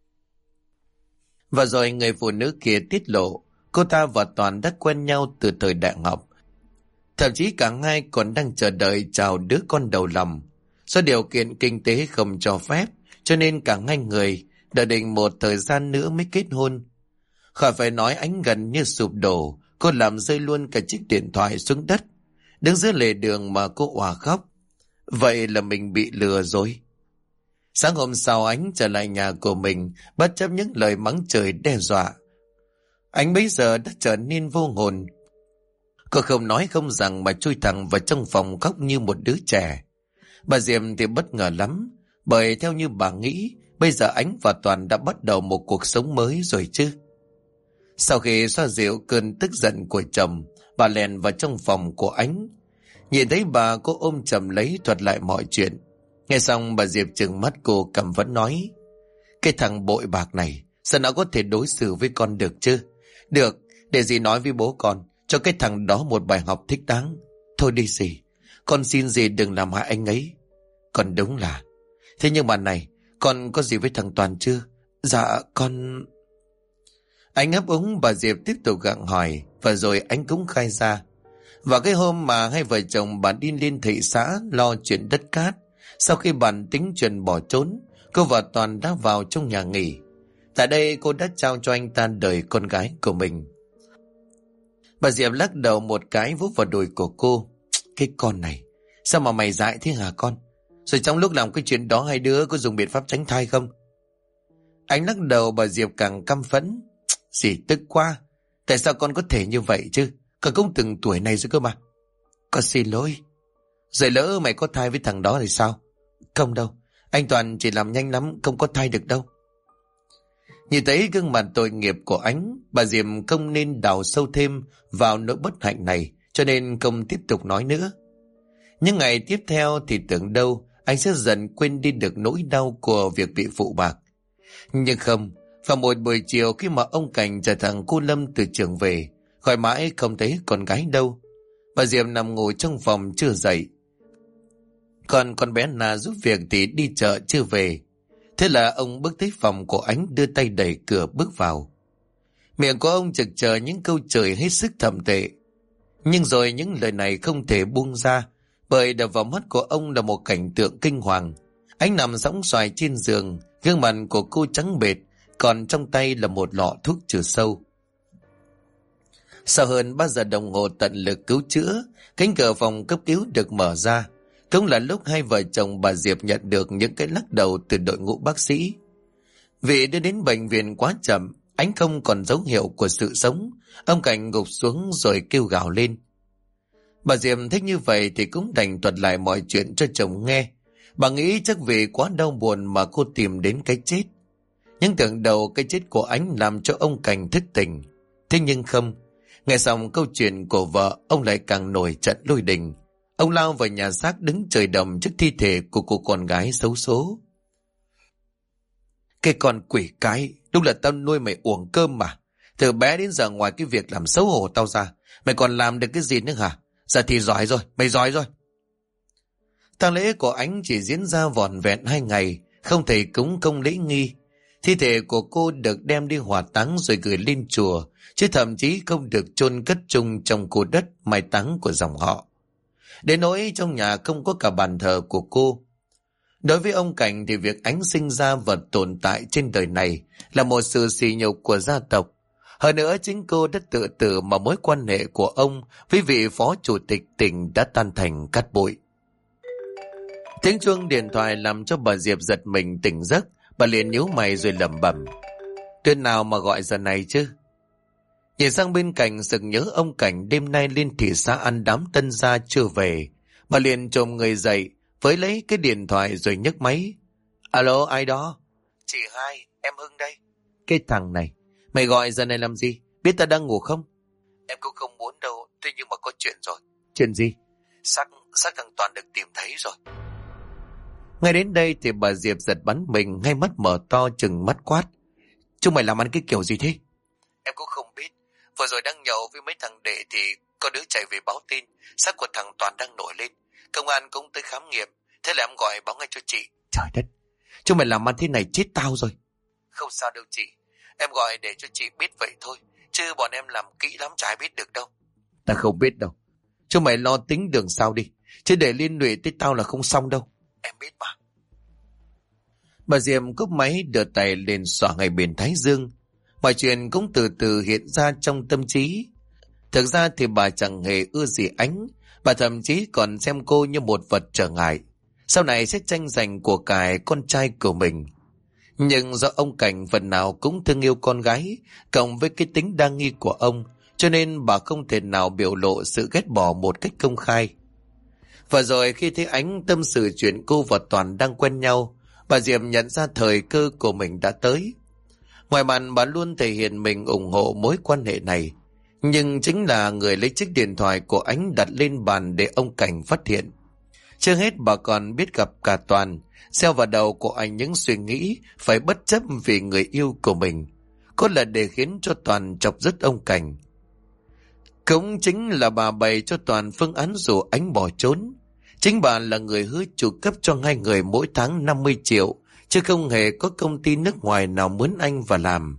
Và rồi người phụ nữ kia tiết lộ, cô ta và Toàn đã quen nhau từ thời đại học. Thậm chí cả hai còn đang chờ đợi chào đứa con đầu lòng. Do điều kiện kinh tế không cho phép, cho nên cả hai người đợi định một thời gian nữa mới kết hôn. Khỏi phải nói, Ánh gần như sụp đổ, cô làm rơi luôn cả chiếc điện thoại xuống đất. Đứng giữa lề đường mà cô òa khóc. Vậy là mình bị lừa rồi. Sáng hôm sau, Ánh trở lại nhà của mình, bất chấp những lời mắng trời đe dọa. Ánh bấy giờ đã trở nên vô hồn. Cô không nói không rằng mà chui thẳng vào trong phòng khóc như một đứa trẻ. Bà Diệm thì bất ngờ lắm, bởi theo như bà nghĩ, bây giờ Ánh và Toàn đã bắt đầu một cuộc sống mới rồi chứ. Sau khi xoa dịu cơn tức giận của chồng, bà lèn vào trong phòng của Ánh. Nhìn thấy bà, cô ôm chầm lấy thuật lại mọi chuyện. Nghe xong bà Diệp trừng mắt cô căm phẫn nói, cái thằng bội bạc này sao nó có thể đối xử với con được chứ? Được, để dì nói với bố con, cho cái thằng đó một bài học thích đáng. Thôi đi dì, con xin dì đừng làm hại anh ấy. Còn đúng là, thế nhưng mà này, con có gì với thằng Toàn chưa? Dạ con... Anh ấp úng, bà Diệp tiếp tục gặng hỏi, và rồi anh cũng khai ra. Và cái hôm mà hai vợ chồng bà đi lên thị xã lo chuyện đất cát, sau khi bàn tính chuyện bỏ trốn, cô và Toàn đã vào trong nhà nghỉ. Tại đây cô đã trao cho anh ta đời con gái của mình. Bà Diệp lắc đầu một cái vút vào đùi của cô. Cái con này, sao mà mày dại thế hả con? Rồi trong lúc làm cái chuyện đó hai đứa có dùng biện pháp tránh thai không? Anh lắc đầu, bà Diệp càng căm phẫn. Dì tức quá, tại sao con có thể như vậy chứ? Con cũng từng tuổi này rồi cơ mà. Con xin lỗi. Rồi lỡ mày có thai với thằng đó thì sao? Không đâu, anh Toàn chỉ làm nhanh lắm, không có thai được đâu. Nhìn thấy gương mặt tội nghiệp của Ánh, bà Diệp không nên đào sâu thêm vào nỗi bất hạnh này, cho nên không tiếp tục nói nữa. Những ngày tiếp theo thì tưởng đâu anh sẽ dần quên đi được nỗi đau của việc bị phụ bạc. Nhưng không, Vào một buổi chiều khi mà ông Cảnh chở thằng cô Lâm từ trường về, gọi mãi không thấy con gái đâu. Bà Diệp nằm ngủ trong phòng chưa dậy. Còn con bé Na giúp việc thì đi chợ chưa về. Thế là ông bước tới phòng của Ánh, đưa tay đẩy cửa bước vào. Miệng của ông trực chờ những câu chửi hết sức thậm tệ. Nhưng rồi những lời này không thể buông ra, bởi đập vào mắt của ông là một cảnh tượng kinh hoàng. Ánh nằm sõng xoài trên giường, gương mặt của cô trắng bệch, còn trong tay là một lọ thuốc trừ sâu. Sau hơn 3 giờ đồng hồ tận lực cứu chữa, cánh cửa phòng cấp cứu được mở ra. Cũng là lúc hai vợ chồng bà Diệp nhận được những cái lắc đầu từ đội ngũ bác sĩ. Vì đưa đến bệnh viện quá chậm, Ánh không còn dấu hiệu của sự sống. Ông Cảnh gục xuống rồi kêu gào lên. Bà Diệp thích như vậy thì cũng đành thuật lại mọi chuyện cho chồng nghe. Bà nghĩ chắc vì quá đau buồn mà cô tìm đến cái chết. Nhưng tưởng đầu cái chết của Ánh làm cho ông Cảnh thức tỉnh. Thế nhưng không. Nghe xong câu chuyện của vợ, ông lại càng nổi trận lôi đình. Ông lao vào nhà xác đứng trời đầm trước thi thể của cô con gái xấu số. Cái con quỷ cái, đúng là tao nuôi mày uổng cơm mà. Từ bé đến giờ ngoài cái việc làm xấu hổ tao ra, mày còn làm được cái gì nữa hả? Giờ thì giỏi rồi, mày giỏi rồi. Tang lễ của Ánh chỉ diễn ra vỏn vẹn 2 ngày, không thể cúng công lễ nghi. Thi thể của cô được đem đi hỏa táng rồi gửi lên chùa, chứ thậm chí không được chôn cất chung trong khu đất mai táng của dòng họ. Đến nỗi trong nhà không có cả bàn thờ của cô. Đối với ông Cảnh thì việc Ánh sinh ra và tồn tại trên đời này là một sự sỉ nhục của gia tộc. Hơn nữa chính cô đã tự tử mà mối quan hệ của ông với vị phó chủ tịch tỉnh đã tan thành cát bụi. Tiếng chuông điện thoại làm cho bà Diệp giật mình tỉnh giấc. Bà liền nhíu mày rồi lẩm bẩm. Tuyên nào mà gọi giờ này chứ? Nhìn sang bên cạnh sực nhớ ông Cảnh đêm nay lên thị xã ăn đám tân gia chưa về. Bà liền chồm người dậy, với lấy cái điện thoại rồi nhấc máy. Alo, ai đó? Chị Hai, em Hưng đây. Cái thằng này, mày gọi giờ này làm gì? Biết ta đang ngủ không? Em cũng không muốn đâu, thế nhưng mà có chuyện rồi. Chuyện gì? Xác thằng Toàn được tìm thấy rồi. Ngay đến đây thì bà Diệp giật bắn mình, ngay mắt mở to trừng mắt quát. Chúng mày làm ăn cái kiểu gì thế? Em cũng không biết. Vừa rồi đang nhậu với mấy thằng đệ thì có đứa chạy về báo tin xác của thằng Toàn đang nổi lên. Công an cũng tới khám nghiệm. Thế là em gọi báo ngay cho chị. Trời đất, chúng mày làm ăn thế này chết tao rồi. Không sao đâu chị. Em gọi để cho chị biết vậy thôi. Chứ bọn em làm kỹ lắm chả biết được đâu. Ta không biết đâu. Chúng mày lo tính đường sau đi. Chứ để liên lụy tới tao là không xong đâu. Em biết mà. Bà Diệp cúp máy đưa tay lên xõa ngay bên thái dương. Mọi chuyện cũng từ từ hiện ra trong tâm trí. Thực ra thì bà chẳng hề ưa gì Ánh. Bà thậm chí còn xem cô như một vật trở ngại. Sau này sẽ tranh giành của cải con trai của mình. Nhưng do ông Cảnh phần nào cũng thương yêu con gái, cộng với cái tính đa nghi của ông, cho nên bà không thể nào biểu lộ sự ghét bỏ một cách công khai. Và rồi khi thấy Ánh tâm sự chuyện cô và Toàn đang quen nhau, bà Diệp nhận ra thời cơ của mình đã tới. Ngoài mặt bà luôn thể hiện mình ủng hộ mối quan hệ này, nhưng chính là người lấy chiếc điện thoại của Ánh đặt lên bàn để ông Cảnh phát hiện. Chưa hết bà còn biết gặp cả Toàn, gieo vào đầu của anh những suy nghĩ phải bất chấp vì người yêu của mình, có là để khiến cho Toàn chọc dứt ông Cảnh. Cũng chính là bà bày cho Toàn phương án rủ Ánh bỏ trốn. Chính bà là người hứa chu cấp cho hai người mỗi tháng 50 triệu, chứ không hề có công ty nước ngoài nào mướn anh và làm.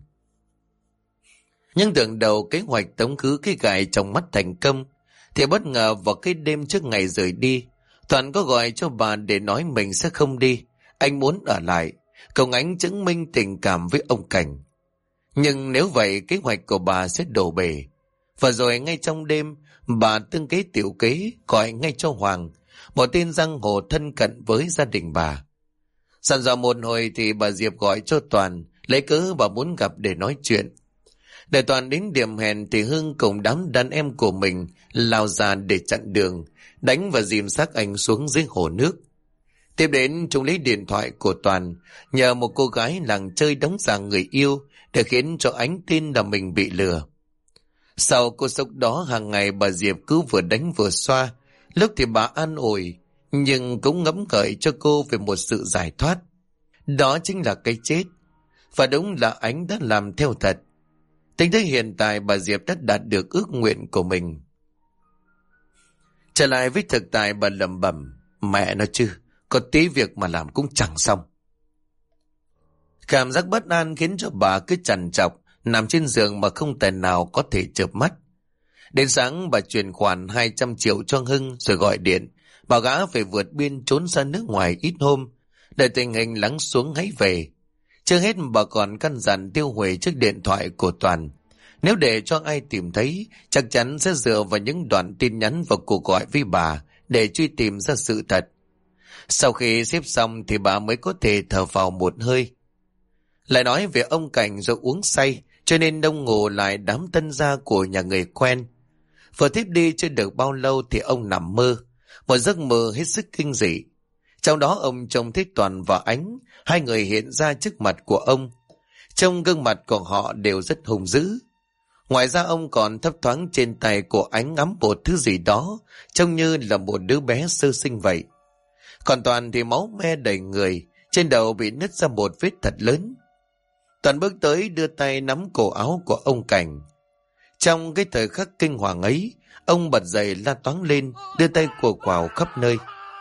Nhưng tưởng đầu kế hoạch tống khứ cái gài trong mắt thành công, thì bất ngờ vào cái đêm trước ngày rời đi, Toàn có gọi cho bà để nói mình sẽ không đi, anh muốn ở lại, cầu Ánh chứng minh tình cảm với ông Cảnh. Nhưng nếu vậy kế hoạch của bà sẽ đổ bể. Và rồi ngay trong đêm, bà tương kế tiểu kế gọi ngay cho Hoàng, một tên giang hồ thân cận với gia đình bà. Dặn dò một hồi thì bà Diệp gọi cho Toàn, lấy cớ bà muốn gặp để nói chuyện. Để Toàn đến điểm hẹn thì Hưng cùng đám đàn em của mình lao ra để chặn đường, đánh và dìm xác anh xuống dưới hồ nước. Tiếp đến chúng lấy điện thoại của Toàn, nhờ một cô gái làng chơi đóng giả người yêu để khiến cho Ánh tin là mình bị lừa. Sau cô sốc đó hàng ngày bà Diệp cứ vừa đánh vừa xoa, lúc thì bà an ủi, nhưng cũng ngẫm ngợi cho cô về một sự giải thoát. Đó chính là cái chết. Và đúng là Ánh đã làm theo thật. Tính tới hiện tại bà Diệp đã đạt được ước nguyện của mình. Trở lại với thực tại, bà lẩm bẩm, mẹ nó chứ, có tí việc mà làm cũng chẳng xong. Cảm giác bất an khiến cho bà cứ trằn trọc nằm trên giường mà không tài nào có thể chợp mắt. Đến sáng bà chuyển khoản 200 triệu cho Hưng rồi gọi điện bảo gã phải vượt biên trốn ra nước ngoài ít hôm, để tình hình lắng xuống hãy về. Chưa hết bà còn căn dặn tiêu hủy chiếc điện thoại của Toàn. Nếu để cho ai tìm thấy, chắc chắn sẽ dựa vào những đoạn tin nhắn và cuộc gọi với bà để truy tìm ra sự thật. Sau khi xếp xong thì bà mới có thể thở vào một hơi. Lại nói về ông Cảnh do uống say cho nên đông ngủ lại đám tân gia của nhà người quen. Vừa thiếp đi chưa được bao lâu thì ông nằm mơ, một giấc mơ hết sức kinh dị. Trong đó ông trông thấy Toàn và Ánh, hai người hiện ra trước mặt của ông. Trong gương mặt của họ đều rất hung dữ. Ngoài ra ông còn thấp thoáng trên tay của Ánh ngắm một thứ gì đó, trông như là một đứa bé sơ sinh vậy. Còn Toàn thì máu me đầy người, trên đầu bị nứt ra một vết thật lớn. Toàn bước tới đưa tay nắm cổ áo của ông Cảnh. Trong cái thời khắc kinh hoàng ấy, ông bật dậy la toáng lên, đưa tay của quào khắp nơi.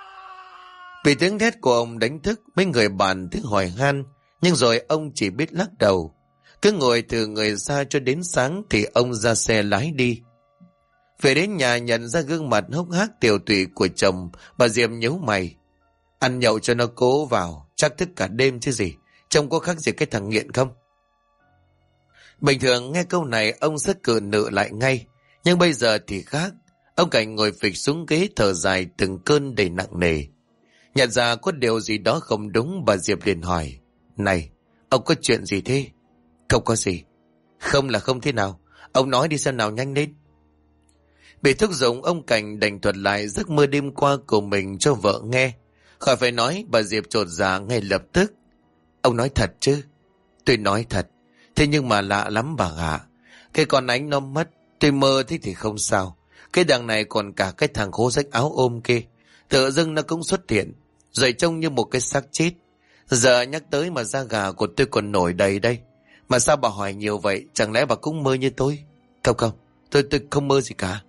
Vì tiếng thét của ông đánh thức mấy người bạn tiếng hỏi han, nhưng rồi ông chỉ biết lắc đầu. Cứ ngồi từ người xa cho đến sáng thì ông ra xe lái đi. Về đến nhà nhận ra gương mặt hốc hác tiều tụy của chồng, bà Diệp nhíu mày. Ăn nhậu cho nó cố vào, chắc thức cả đêm chứ gì, trông có khác gì cái thằng nghiện không? Bình thường nghe câu này ông sẽ cự nự lại ngay, nhưng bây giờ thì khác. Ông Cảnh ngồi phịch xuống ghế thở dài từng cơn đầy nặng nề. Nhận ra có điều gì đó không đúng, bà Diệp liền hỏi. Này, ông có chuyện gì thế? Không có gì. Không là không thế nào? Ông nói đi xem nào, nhanh lên. Bị thúc giục, ông Cảnh đành thuật lại giấc mơ đêm qua của mình cho vợ nghe. Khỏi phải nói, bà Diệp chột dạ ngay lập tức. Ông nói thật chứ? Tôi nói thật. Thế nhưng mà lạ lắm bà ạ. Cái con Ánh nó mất, tôi mơ thế thì không sao. Cái đằng này còn cả cái thằng khố rách áo ôm kia, tự dưng nó cũng xuất hiện, rồi trông như một cái xác chết. Giờ nhắc tới mà da gà của tôi còn nổi đầy đây. Mà sao bà hỏi nhiều vậy? Chẳng lẽ bà cũng mơ như tôi? Không, tôi không mơ gì cả.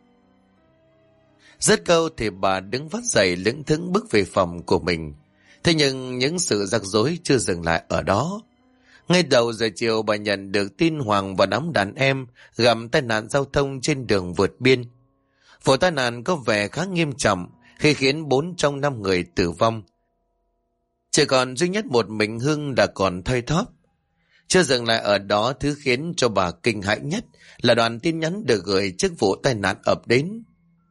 Dứt câu thì bà đứng vắt dậy lững thững bước về phòng của mình. Thế nhưng những sự rắc rối chưa dừng lại ở đó. Ngay đầu giờ chiều bà nhận được tin Hoàng và đám đàn em gặp tai nạn giao thông trên đường vượt biên. Vụ tai nạn có vẻ khá nghiêm trọng khi khiến 4 trong 5 người tử vong. Chỉ còn duy nhất một mình Hưng đã còn thoi thóp. Chưa dừng lại ở đó, thứ khiến cho bà kinh hãi nhất là đoạn tin nhắn được gửi trước vụ tai nạn ập đến.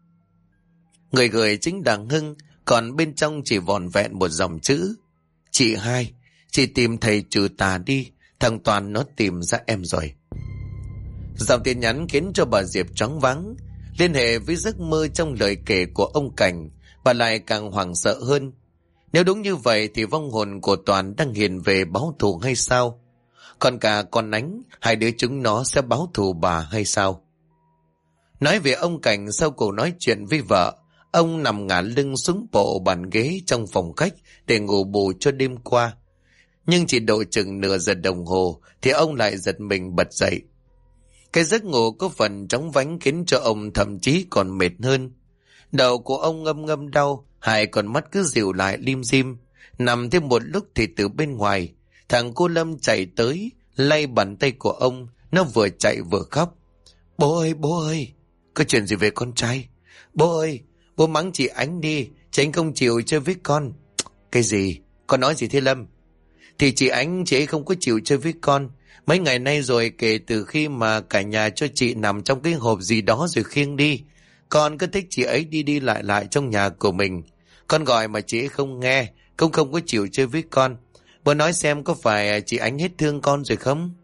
Người gửi chính là Hưng, còn bên trong chỉ vỏn vẹn một dòng chữ. Chị hai, chị tìm thầy trừ tà đi, thằng Toàn nó tìm ra em rồi. Dòng tin nhắn khiến cho bà Diệp choáng váng. Liên hệ với giấc mơ trong lời kể của ông Cảnh, bà lại càng hoảng sợ hơn. Nếu đúng như vậy thì vong hồn của Toàn đang hiện về báo thù hay sao? Còn cả con Ánh, hai đứa chúng nó sẽ báo thù bà hay sao? Nói về ông Cảnh, sau cuộc nói chuyện với vợ, ông nằm ngả lưng xuống bộ bàn ghế trong phòng khách để ngủ bù cho đêm qua. Nhưng chỉ độ chừng nửa giờ đồng hồ thì ông lại giật mình bật dậy. Cái giấc ngủ có phần chóng vánh khiến cho ông thậm chí còn mệt hơn. Đầu của ông ngâm ngâm đau, hai con mắt cứ dịu lại lim dim. Nằm thêm một lúc thì từ bên ngoài, thằng cô Lâm chạy tới, lay bàn tay của ông, nó vừa chạy vừa khóc. Bố ơi, có chuyện gì về con trai? Bố ơi, bố mắng chị Ánh đi, chị Ánh không chịu chơi với con. Cái gì? Con nói gì thế Lâm? Thì chị Ánh, chị ấy không có chịu chơi với con. Mấy ngày nay rồi, kể từ khi mà cả nhà cho chị nằm trong cái hộp gì đó rồi khiêng đi, con cứ thích chị ấy đi đi lại lại trong nhà của mình. Con gọi mà chị ấy không nghe, không có chịu chơi với con. Bố nói xem có phải chị Ánh hết thương con rồi không?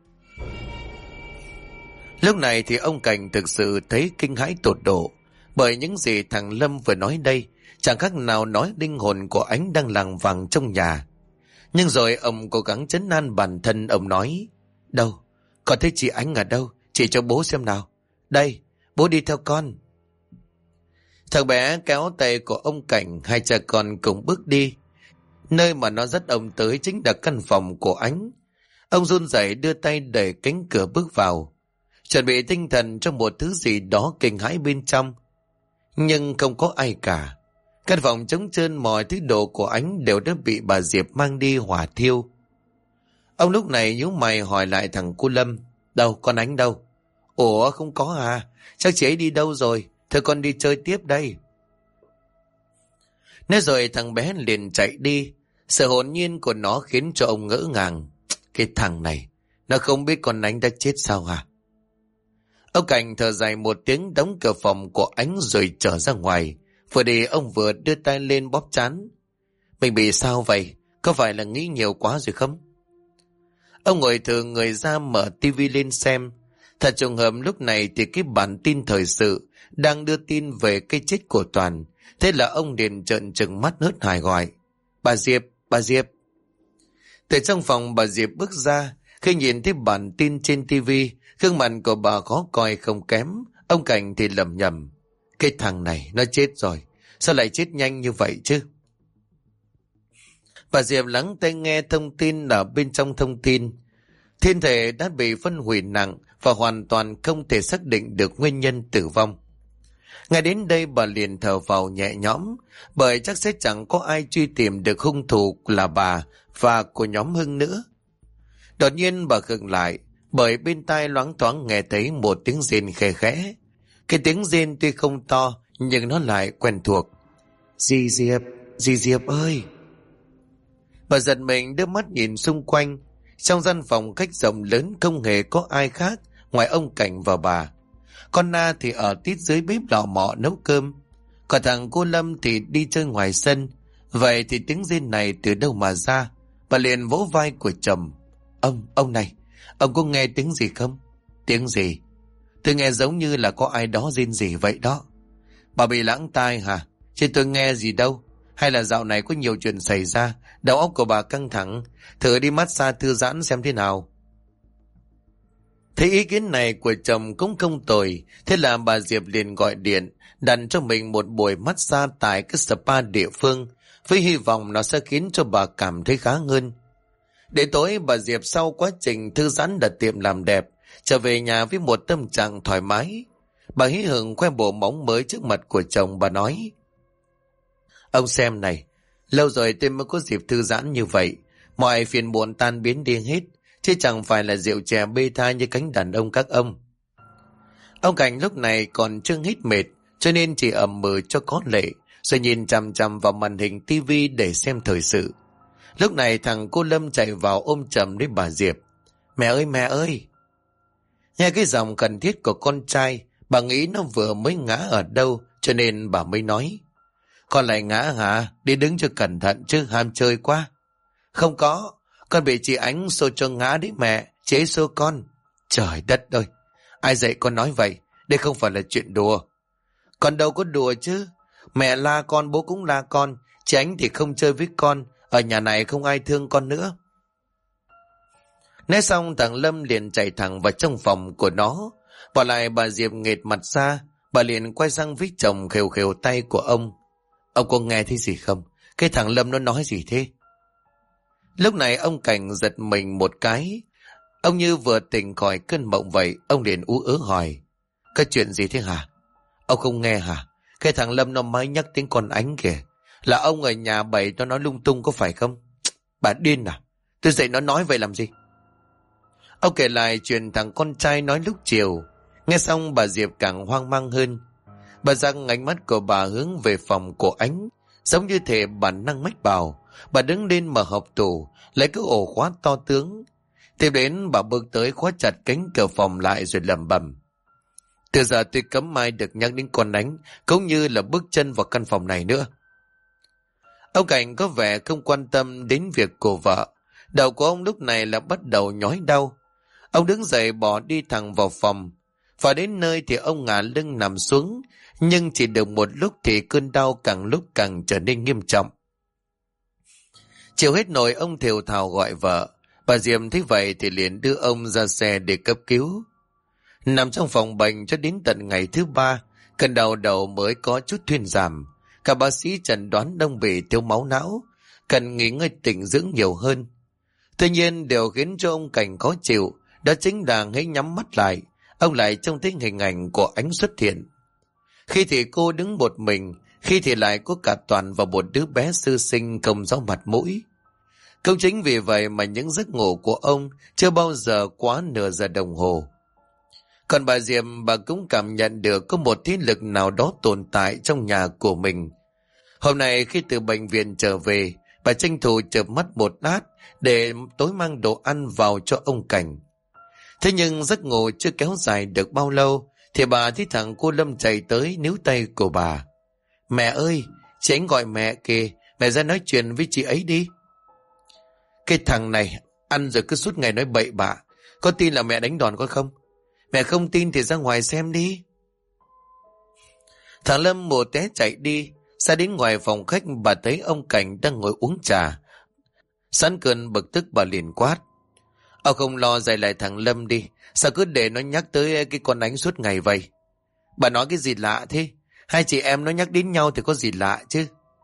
Lúc này thì ông Cảnh thực sự thấy kinh hãi tột độ, bởi những gì thằng Lâm vừa nói đây chẳng khác nào nói linh hồn của Ánh đang lảng vảng trong nhà. Nhưng rồi ông cố gắng trấn an bản thân, ông nói: Đâu? Con thấy chị Ánh ở đâu? Chỉ cho bố xem nào. Đây, bố đi theo con. Thằng bé kéo tay của ông Cảnh, hai cha con cùng bước đi. Nơi mà nó dắt ông tới chính là căn phòng của Ánh. Ông run rẩy đưa tay đẩy cánh cửa bước vào, chuẩn bị tinh thần cho một thứ gì đó kinh hãi bên trong. Nhưng không có ai cả. Căn phòng trống trơn, mọi thứ đồ của Ánh đều đã bị bà Diệp mang đi hỏa thiêu. Ông lúc này nhíu mày hỏi lại thằng cô Lâm. Đâu, con Ánh đâu? Ủa, không có à? Chắc chị ấy đi đâu rồi? Thôi con đi chơi tiếp đây. Nói rồi thằng bé liền chạy đi. Sự hồn nhiên của nó khiến cho ông ngỡ ngàng. Cái thằng này, nó không biết con Ánh đã chết sao hả? Ông Cảnh thở dài một tiếng, đóng cửa phòng của Ánh rồi trở ra ngoài. Vừa đi ông vừa đưa tay lên bóp trán. Mình bị sao vậy? Có phải là nghĩ nhiều quá rồi không? Ông ngồi thử người ra mở tivi lên xem. Thật trùng hợp lúc này thì cái bản tin thời sự đang đưa tin về cái chết của Toàn. Thế là ông liền trợn trừng mắt hớt hải gọi. Bà Diệp, bà Diệp. Từ trong phòng bà Diệp bước ra. Khi nhìn thấy bản tin trên tivi, gương mặt của bà khó coi không kém. Ông Cảnh thì lẩm nhẩm. Cái thằng này nó chết rồi. Sao lại chết nhanh như vậy chứ? Bà Diệp lắng tai nghe thông tin. Ở bên trong thông tin, thiên thể đã bị phân hủy nặng và hoàn toàn không thể xác định được nguyên nhân tử vong. Ngay đến đây bà liền thở vào nhẹ nhõm, bởi chắc sẽ chẳng có ai truy tìm được hung thủ là bà và của nhóm Hưng nữa. Đột nhiên bà khựng lại, bởi bên tai loáng thoáng nghe thấy một tiếng rên khe khẽ. Cái tiếng rên tuy không to nhưng nó lại quen thuộc. Dì Diệp, dì Diệp ơi! Bà giật mình đưa mắt nhìn xung quanh. Trong gian phòng khách rộng lớn không hề có ai khác ngoài ông Cảnh và bà. Con Na thì ở tít dưới bếp lò mọ nấu cơm. Còn thằng cô Lâm thì đi chơi ngoài sân. Vậy thì tiếng rên này từ đâu mà ra? Bà liền vỗ vai của chồng. Ông này, ông có nghe tiếng gì không? Tiếng gì? Tôi nghe giống như là có ai đó rên rỉ vậy đó. Bà bị lãng tai hả? Chứ tôi nghe gì đâu. Hay là dạo này có nhiều chuyện xảy ra, đầu óc của bà căng thẳng, thử đi massage thư giãn xem thế nào. Thấy ý kiến này của chồng cũng không tồi, thế là bà Diệp liền gọi điện đặt cho mình một buổi massage tại cái spa địa phương, với hy vọng nó sẽ khiến cho bà cảm thấy khá hơn. Để tối bà Diệp sau quá trình thư giãn đặt tiệm làm đẹp, trở về nhà với một tâm trạng thoải mái. Bà hí hửng khoe bộ móng mới trước mặt của chồng. Bà nói: Ông xem này, lâu rồi tôi mới có dịp thư giãn như vậy. Mọi phiền muộn tan biến đi hết, chứ chẳng phải là rượu chè bê tha như cánh đàn ông các ông. Ông Cảnh lúc này còn chưa hít mệt, cho nên chỉ ậm ừ cho có lệ, rồi nhìn chằm chằm vào màn hình tivi để xem thời sự. Lúc này thằng cô Lâm chạy vào ôm chầm lấy bà Diệp. Mẹ ơi, mẹ ơi! Nghe cái giọng cần thiết của con trai, bà nghĩ nó vừa mới ngã ở đâu, cho nên bà mới nói: Con lại ngã hả? Đi đứng cho cẩn thận chứ, ham chơi quá. Không có, con bị chị Ánh xô cho ngã đấy mẹ, chị ấy xô con. Trời đất ơi, ai dạy con nói vậy? Đây không phải là chuyện đùa. Con đâu có đùa chứ. Mẹ la con, bố cũng la con. Chị Ánh thì không chơi với con. Ở nhà này không ai thương con nữa. Nói xong thằng Lâm liền chạy thẳng vào trong phòng của nó. Bỏ lại bà Diệp nghệt mặt ra. Bà liền quay sang với chồng khều khều tay của ông. Ông có nghe thấy gì không? Cái thằng Lâm nó nói gì thế? Lúc này ông Cảnh giật mình một cái. Ông như vừa tỉnh khỏi cơn mộng vậy. Ông liền ú ớ hỏi: Cái chuyện gì thế hả? Ông không nghe hả? Cái thằng Lâm nó mới nhắc tiếng con Ánh kìa. Là ông ở nhà bậy nó nói lung tung có phải không? Bà điên à? Tôi dậy nó nói vậy làm gì? Ông kể lại chuyện thằng con trai nói lúc chiều. Nghe xong bà Diệp càng hoang mang hơn. Bà giăng ánh mắt của bà hướng về phòng của Ánh, giống như thể bản năng mách bảo. Bà đứng lên mở hộp tủ, lấy cái ổ khóa to tướng. Tiếp đến bà bước tới khóa chặt cánh cửa phòng lại rồi lẩm bẩm: Từ giờ tôi cấm ai được nhắc đến con Ánh, cũng như là bước chân vào căn phòng này nữa. Ông Cảnh có vẻ không quan tâm đến việc của vợ. Đầu của ông lúc này là bắt đầu nhói đau. Ông đứng dậy bỏ đi thẳng vào phòng. Và đến nơi thì ông ngả lưng nằm xuống. Nhưng chỉ được một lúc thì cơn đau càng lúc càng trở nên nghiêm trọng. Chịu hết nổi ông thều thào gọi vợ. Bà Diệp thấy vậy thì liền đưa ông ra xe để cấp cứu. Nằm trong phòng bệnh cho đến tận ngày thứ 3, cơn đau đầu mới có chút thuyên giảm. Cả bác sĩ chẩn đoán ông bị thiếu máu não, cần nghỉ ngơi tĩnh dưỡng nhiều hơn. Tuy nhiên điều khiến cho ông Cảnh khó chịu đó chính là hãy nhắm mắt lại, ông lại trông thấy hình ảnh của Ánh xuất hiện. Khi thì cô đứng một mình, khi thì lại có cả Toàn và một đứa bé sơ sinh không rõ mặt mũi. Cũng chính vì vậy mà những giấc ngủ của ông chưa bao giờ quá nửa giờ đồng hồ. Còn bà Diệp, bà cũng cảm nhận được có một thế lực nào đó tồn tại trong nhà của mình. Hôm nay khi từ bệnh viện trở về, bà tranh thủ chợp mắt một lát để tối mang đồ ăn vào cho ông Cảnh. Thế nhưng giấc ngủ chưa kéo dài được bao lâu thì bà thấy thằng cô Lâm chạy tới níu tay của bà. Mẹ ơi, chị Ánh gọi mẹ kìa, mẹ ra nói chuyện với chị ấy đi. Cái thằng này ăn rồi cứ suốt ngày nói bậy bạ, có tin là mẹ đánh đòn con không? Mẹ không tin thì ra ngoài xem đi. Thằng Lâm mồ té chạy đi. Ra đến ngoài phòng khách, bà thấy ông Cảnh đang ngồi uống trà. Sẵn cơn bực tức bà liền quát: ông không lo dạy lại thằng Lâm đi, sao cứ để nó nhắc tới cái con Ánh suốt ngày vậy? Bà nói cái gì lạ thế? Hai chị em nó nhắc đến nhau thì có gì lạ chứ?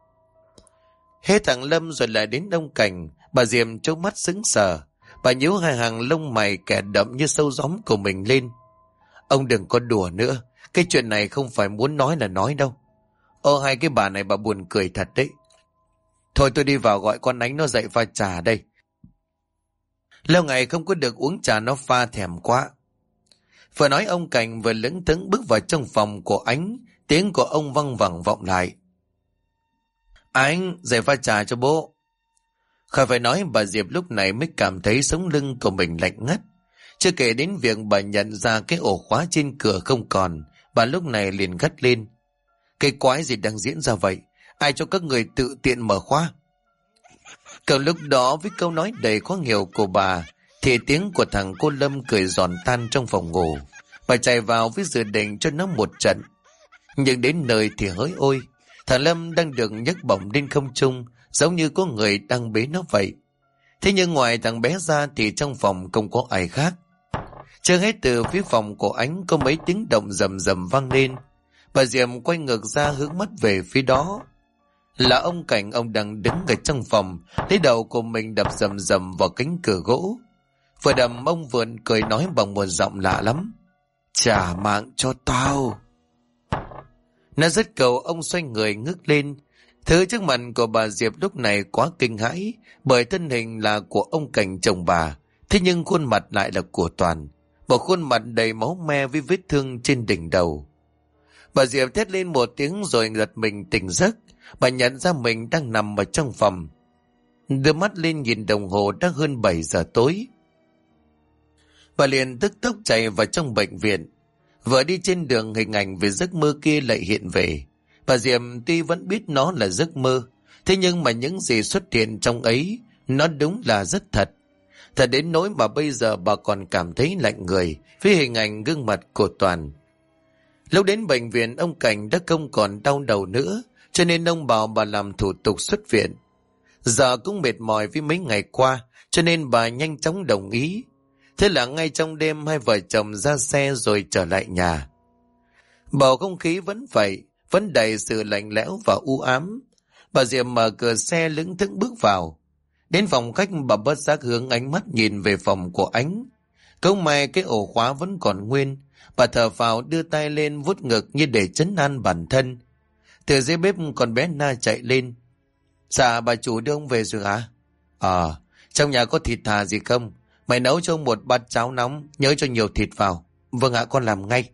Hết thằng Lâm rồi lại đến ông Cảnh. Bà Diệp trố mắt sững sờ. Bà nhíu hai hàng lông mày kẻ đậm như sâu gióm của mình lên. Ông đừng có đùa nữa, cái chuyện này không phải muốn nói là nói đâu. Hai cái bà này bà buồn cười thật đấy. Thôi tôi đi vào gọi con Ánh nó dậy pha trà đây. Lâu ngày không có được uống trà nó pha thèm quá. Vừa nói ông Cảnh vừa lững thững bước vào trong phòng của Ánh. Tiếng của ông văng vẳng vọng lại: Ánh, dậy pha trà cho bố. Khỏi phải nói, bà Diệp lúc này mới cảm thấy sống lưng của mình lạnh ngắt. Chưa kể đến việc bà nhận ra cái ổ khóa trên cửa không còn, bà lúc này liền gắt lên: cái quái gì đang diễn ra vậy? Ai cho các người tự tiện mở khóa? Cậu lúc đó với câu nói đầy khó hiểu của bà thì tiếng của thằng cô Lâm cười giòn tan trong phòng ngủ. Bà chạy vào với dự định cho nó một trận. Nhưng đến nơi thì hỡi ôi, thằng Lâm đang được nhấc bổng lên không trung, giống như có người đang bế nó vậy. Thế nhưng ngoài thằng bé ra thì trong phòng không có ai khác. Chưa hết từ phía phòng của Ánh có mấy tiếng động rầm rầm vang lên. Bà Diệp quay ngược ra hướng mắt về phía đó. Là ông Cảnh, ông đang đứng ở trong phòng, lấy đầu của mình đập rầm rầm vào cánh cửa gỗ. Vừa đầm ông vừa cười nói bằng một giọng lạ lắm: trả mạng cho tao. Nó dứt cầu, ông xoay người ngước lên. Thứ trước mặt của bà Diệp lúc này quá kinh hãi, bởi thân hình là của ông Cảnh chồng bà, thế nhưng khuôn mặt lại là của Toàn, một khuôn mặt đầy máu me với vết thương trên đỉnh đầu. Bà Diệp thét lên một tiếng rồi giật mình tỉnh giấc. Bà nhận ra mình đang nằm ở trong phòng. Đưa mắt lên nhìn đồng hồ đã hơn 7 giờ tối. Bà liền tức tốc chạy vào trong bệnh viện. Vừa đi trên đường, hình ảnh về giấc mơ kia lại hiện về. Bà Diệp tuy vẫn biết nó là giấc mơ, thế nhưng mà những gì xuất hiện trong ấy nó đúng là rất thật. Thật đến nỗi mà bây giờ bà còn cảm thấy lạnh người với hình ảnh gương mặt của Toàn. Lúc đến bệnh viện, ông Cảnh đã không còn đau đầu nữa, cho nên ông bảo bà làm thủ tục xuất viện. Giờ cũng mệt mỏi với mấy ngày qua, cho nên bà nhanh chóng đồng ý. Thế là ngay trong đêm, hai vợ chồng ra xe rồi trở lại nhà. Bầu không khí vẫn vậy, vẫn đầy sự lạnh lẽo và u ám. Bà Diệp mở cửa xe lững thững bước vào. Đến phòng khách, bà bất giác hướng ánh mắt nhìn về phòng của Ánh. Không may cái ổ khóa vẫn còn nguyên. Bà thở phào đưa tay lên vuốt ngực như để trấn an bản thân. Từ dưới bếp con bé Na chạy lên: dạ bà chủ đưa ông về rồi hả? Trong nhà có thịt thà gì không? Mày nấu cho ông một bát cháo nóng, nhớ cho nhiều thịt vào. Vâng ạ, con làm ngay.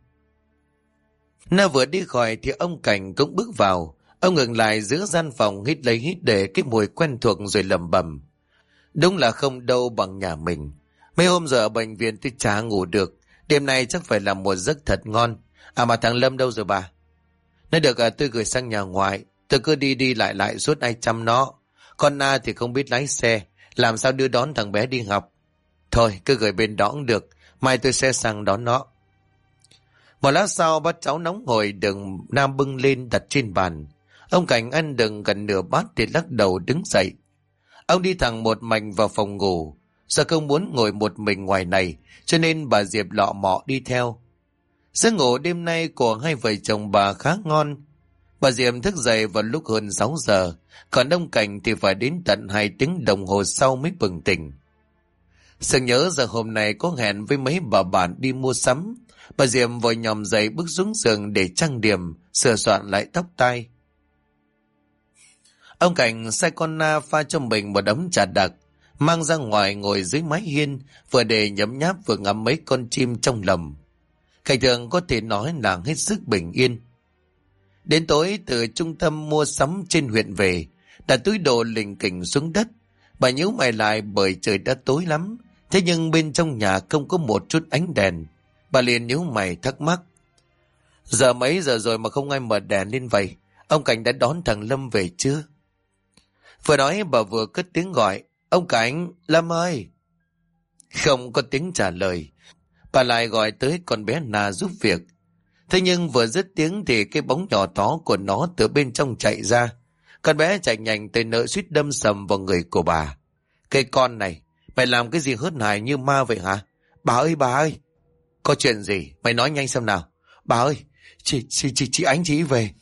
Na vừa đi khỏi thì ông Cảnh cũng bước vào. Ông ngừng lại giữa gian phòng, hít lấy hít để cái mùi quen thuộc rồi lẩm bẩm: đúng là không đâu bằng nhà mình. Mấy hôm giờ ở bệnh viện tôi chả ngủ được. Đêm nay chắc phải làm một giấc thật ngon. Mà thằng Lâm đâu rồi bà? Nó được tôi gửi sang nhà ngoại. Tôi cứ đi đi lại lại suốt ai chăm nó. Con Na thì không biết lái xe, làm sao đưa đón thằng bé đi học. Thôi cứ gửi bên đó cũng được, mai tôi sẽ sang đón nó. Một lát sau, bát cháo nóng hổi được Nam bưng lên đặt trên bàn. Ông Cảnh ăn đừng gần nửa bát thì lắc đầu đứng dậy. Ông đi thẳng một mạch vào phòng ngủ. Do không muốn ngồi một mình ngoài này, cho nên bà Diệp lọ mọ đi theo. Giấc ngủ đêm nay của hai vợ chồng bà khá ngon. Bà Diệp thức dậy vào lúc hơn 6 giờ, còn ông Cảnh thì phải đến tận 2 tiếng đồng hồ sau mới bừng tỉnh. Sương nhớ giờ hôm nay có hẹn với mấy bà bạn đi mua sắm. Bà Diệm vội nhòm dậy bước xuống giường để trang điểm, sửa soạn lại tóc tai. Ông Cảnh sai con Na pha cho mình một ấm trà đặc, mang ra ngoài ngồi dưới mái hiên, vừa để nhấm nháp vừa ngắm mấy con chim trong lồng. Cảnh tượng có thể nói là hết sức bình yên. Đến tối từ trung tâm mua sắm trên huyện về, đặt túi đồ lỉnh kỉnh xuống đất. Bà nhíu mày lại bởi trời đã tối lắm, thế nhưng bên trong nhà không có một chút ánh đèn. Bà liền nhíu mày thắc mắc. Giờ mấy giờ rồi mà không ai mở đèn lên vậy? Ông Cảnh đã đón thằng Lâm về chưa? Vừa nói bà vừa cất tiếng gọi. Ông Cảnh, Lâm ơi! Không có tiếng trả lời. Bà lại gọi tới con bé Na giúp việc. Thế nhưng vừa dứt tiếng thì cái bóng nhỏ thó của nó từ bên trong chạy ra. Con bé chạy nhanh tới nợ suýt đâm sầm vào người của bà. Cái con này, mày làm cái gì hớt hải như ma vậy hả? Bà ơi! Có chuyện gì? Mày nói nhanh xem nào. Bà ơi, chị Ánh chị về.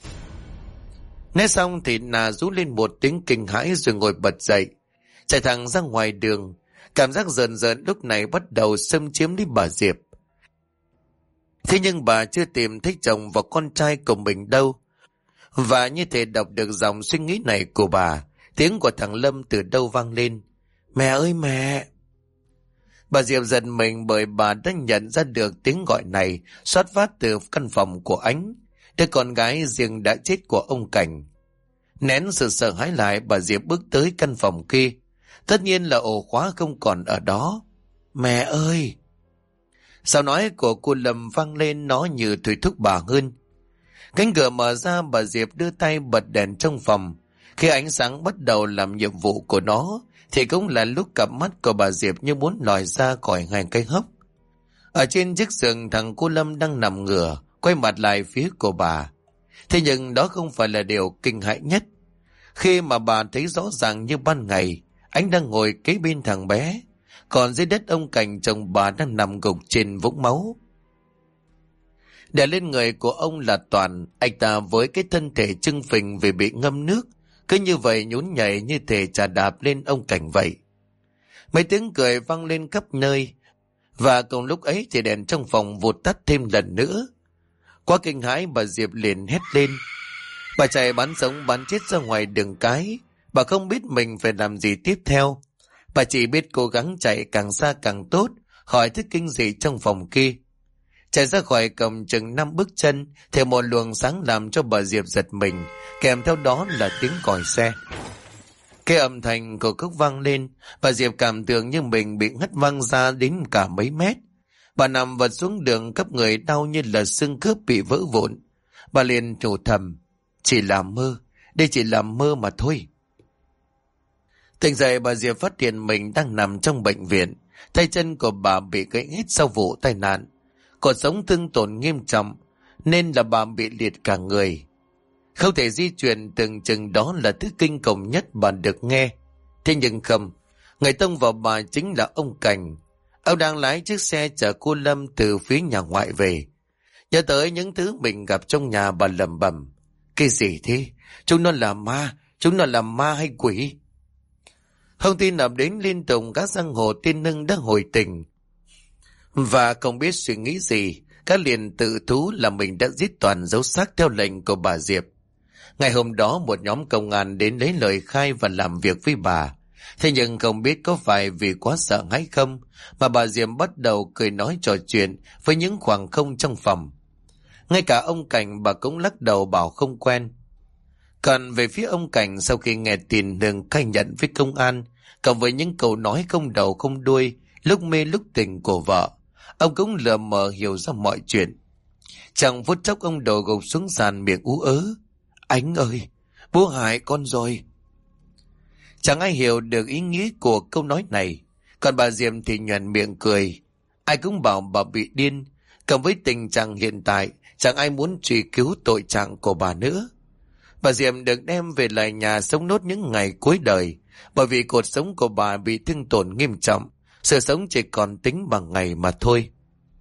Nói xong thì Na rú lên một tiếng kinh hãi rồi ngồi bật dậy. Chạy thẳng ra ngoài đường. Cảm giác rờn rợn lúc này bắt đầu xâm chiếm lấy bà Diệp. Thế nhưng bà chưa tìm thấy chồng và con trai của mình đâu. Và như thể đọc được dòng suy nghĩ này của bà, tiếng của thằng Lâm từ đâu vang lên. Mẹ ơi mẹ! Bà Diệp giật mình bởi bà đã nhận ra được tiếng gọi này xuất phát từ căn phòng của Ánh, đứa con gái riêng đã chết của ông Cảnh. Nén sự sợ hãi lại, bà Diệp bước tới căn phòng kia. Tất nhiên là ổ khóa không còn ở đó. Mẹ ơi! Sao nói của cô Lâm vang lên, nó như thủy thúc bà hơn. Cánh cửa mở ra, bà Diệp đưa tay bật đèn trong phòng. Khi ánh sáng bắt đầu làm nhiệm vụ của nó, thì cũng là lúc cặp mắt của bà Diệp như muốn lòi ra khỏi hai cái hốc. Ở trên chiếc giường, thằng cô Lâm đang nằm ngửa, quay mặt lại phía của bà. Thế nhưng đó không phải là điều kinh hãi nhất. Khi mà bà thấy rõ ràng như ban ngày, anh đang ngồi kế bên thằng bé, còn dưới đất ông Cảnh chồng bà đang nằm gục trên vũng máu. Đè lên người của ông là Toàn, anh ta với cái thân thể trưng phình vì bị ngâm nước, cứ như vậy nhún nhảy như thể chà đạp lên ông Cảnh vậy. Mấy tiếng cười vang lên khắp nơi, và cùng lúc ấy thì đèn trong phòng vụt tắt thêm lần nữa. Quá kinh hãi, bà Diệp liền hét lên. Bà chạy bắn sống bắn chết ra ngoài đường cái. Bà không biết mình phải làm gì tiếp theo. Bà chỉ biết cố gắng chạy càng xa càng tốt khỏi thứ kinh dị trong phòng kia. Chạy ra khỏi cổng chừng 5 bước chân thì một luồng sáng làm cho bà Diệp giật mình, kèm theo đó là tiếng còi xe. Cái âm thanh của cốc vang lên, bà Diệp cảm tưởng như mình bị hất văng ra đến cả mấy mét. Bà nằm vật xuống đường, khắp người đau như là xương khớp bị vỡ vụn. Bà liền nhủ thầm, chỉ là mơ, đây chỉ là mơ mà thôi. Tỉnh dậy, bà Diệp phát hiện mình đang nằm trong bệnh viện. Tay chân của bà bị gãy hết sau vụ tai nạn. Cột sống thương tổn nghiêm trọng nên là bà bị liệt cả người. Không thể di chuyển, tưởng chừng đó là thứ kinh khủng nhất bà được nghe. Thế nhưng không, người tông vào bà chính là ông Cảnh. Ông đang lái chiếc xe chở cô Lâm từ phía nhà ngoại về. Nhớ tới những thứ mình gặp trong nhà, bà lẩm bẩm. Cái gì thế? Chúng nó là ma hay quỷ? Thông tin ập đến liên tục, các giang hồ tiên nưng đã hồi tỉnh. Và không biết suy nghĩ gì, các liền tự thú là mình đã giết Toàn giấu xác theo lệnh của bà Diệp. Ngày hôm đó một nhóm công an đến lấy lời khai và làm việc với bà. Thế nhưng không biết có phải vì quá sợ hay không mà bà Diệp bắt đầu cười nói trò chuyện với những khoảng không trong phòng. Ngay cả ông Cảnh bà cũng lắc đầu bảo không quen. Còn về phía ông Cảnh, sau khi nghe tin Hương khai nhận với công an, cộng với những câu nói không đầu không đuôi, lúc mê lúc tỉnh của vợ, ông cũng lờ mờ hiểu ra mọi chuyện. Chẳng phút chốc ông đổ gục xuống sàn, miệng ú ớ. Ánh ơi, bố hại con rồi. Chẳng ai hiểu được ý nghĩa của câu nói này. Còn bà Diệp thì nhoẻn miệng cười. Ai cũng bảo bà bị điên. Cộng với tình trạng hiện tại, chẳng ai muốn truy cứu tội trạng của bà nữa. Bà Diệp được đem về lại nhà sống nốt những ngày cuối đời, bởi vì cột sống của bà bị thương tổn nghiêm trọng. Sự sống chỉ còn tính bằng ngày mà thôi.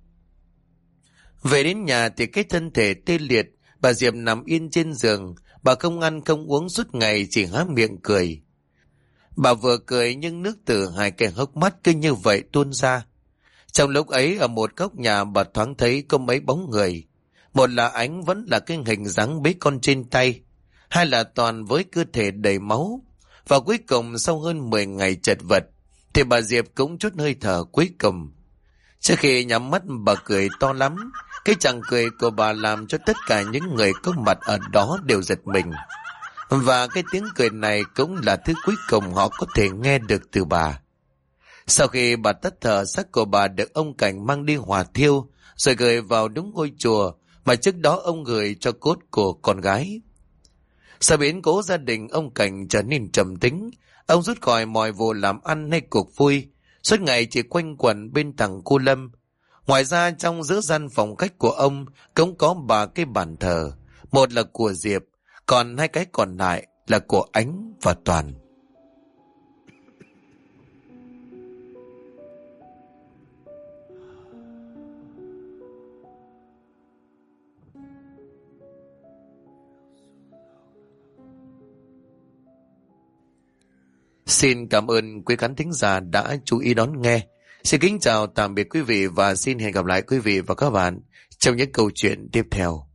Về đến nhà thì cái thân thể tê liệt, bà Diệp nằm yên trên giường. Bà không ăn không uống suốt ngày, chỉ há miệng cười. Bà vừa cười nhưng nước từ hai cái hốc mắt cứ như vậy tuôn ra. Trong lúc ấy ở một góc nhà bà thoáng thấy có mấy bóng người. Một là Ánh vẫn là cái hình dáng bế con trên tay. Hai là Toàn với cơ thể đầy máu. Và cuối cùng sau hơn 10 ngày chật vật thì bà Diệp cũng chút hơi thở cuối cùng. Trước khi nhắm mắt bà cười to lắm. Cái chàng cười của bà làm cho tất cả những người có mặt ở đó đều giật mình. Và cái tiếng cười này cũng là thứ cuối cùng họ có thể nghe được từ bà. Sau khi bà tắt thở, xác của bà được ông Cảnh mang đi hỏa thiêu rồi gửi vào đúng ngôi chùa mà trước đó ông gửi cho cốt của con gái. Sau biến cố gia đình ông Cảnh trở nên trầm tính. Ông rút khỏi mọi vụ làm ăn hay cuộc vui, suốt ngày chỉ quanh quẩn bên thằng cô Lâm. Ngoài ra trong giữa gian phòng khách của ông cũng có 3 cái bàn thờ, một là của Diệp, còn 2 cái còn lại là của Ánh và Toàn. Xin cảm ơn quý khán thính giả đã chú ý đón nghe. Xin kính chào tạm biệt quý vị và xin hẹn gặp lại quý vị và các bạn trong những câu chuyện tiếp theo.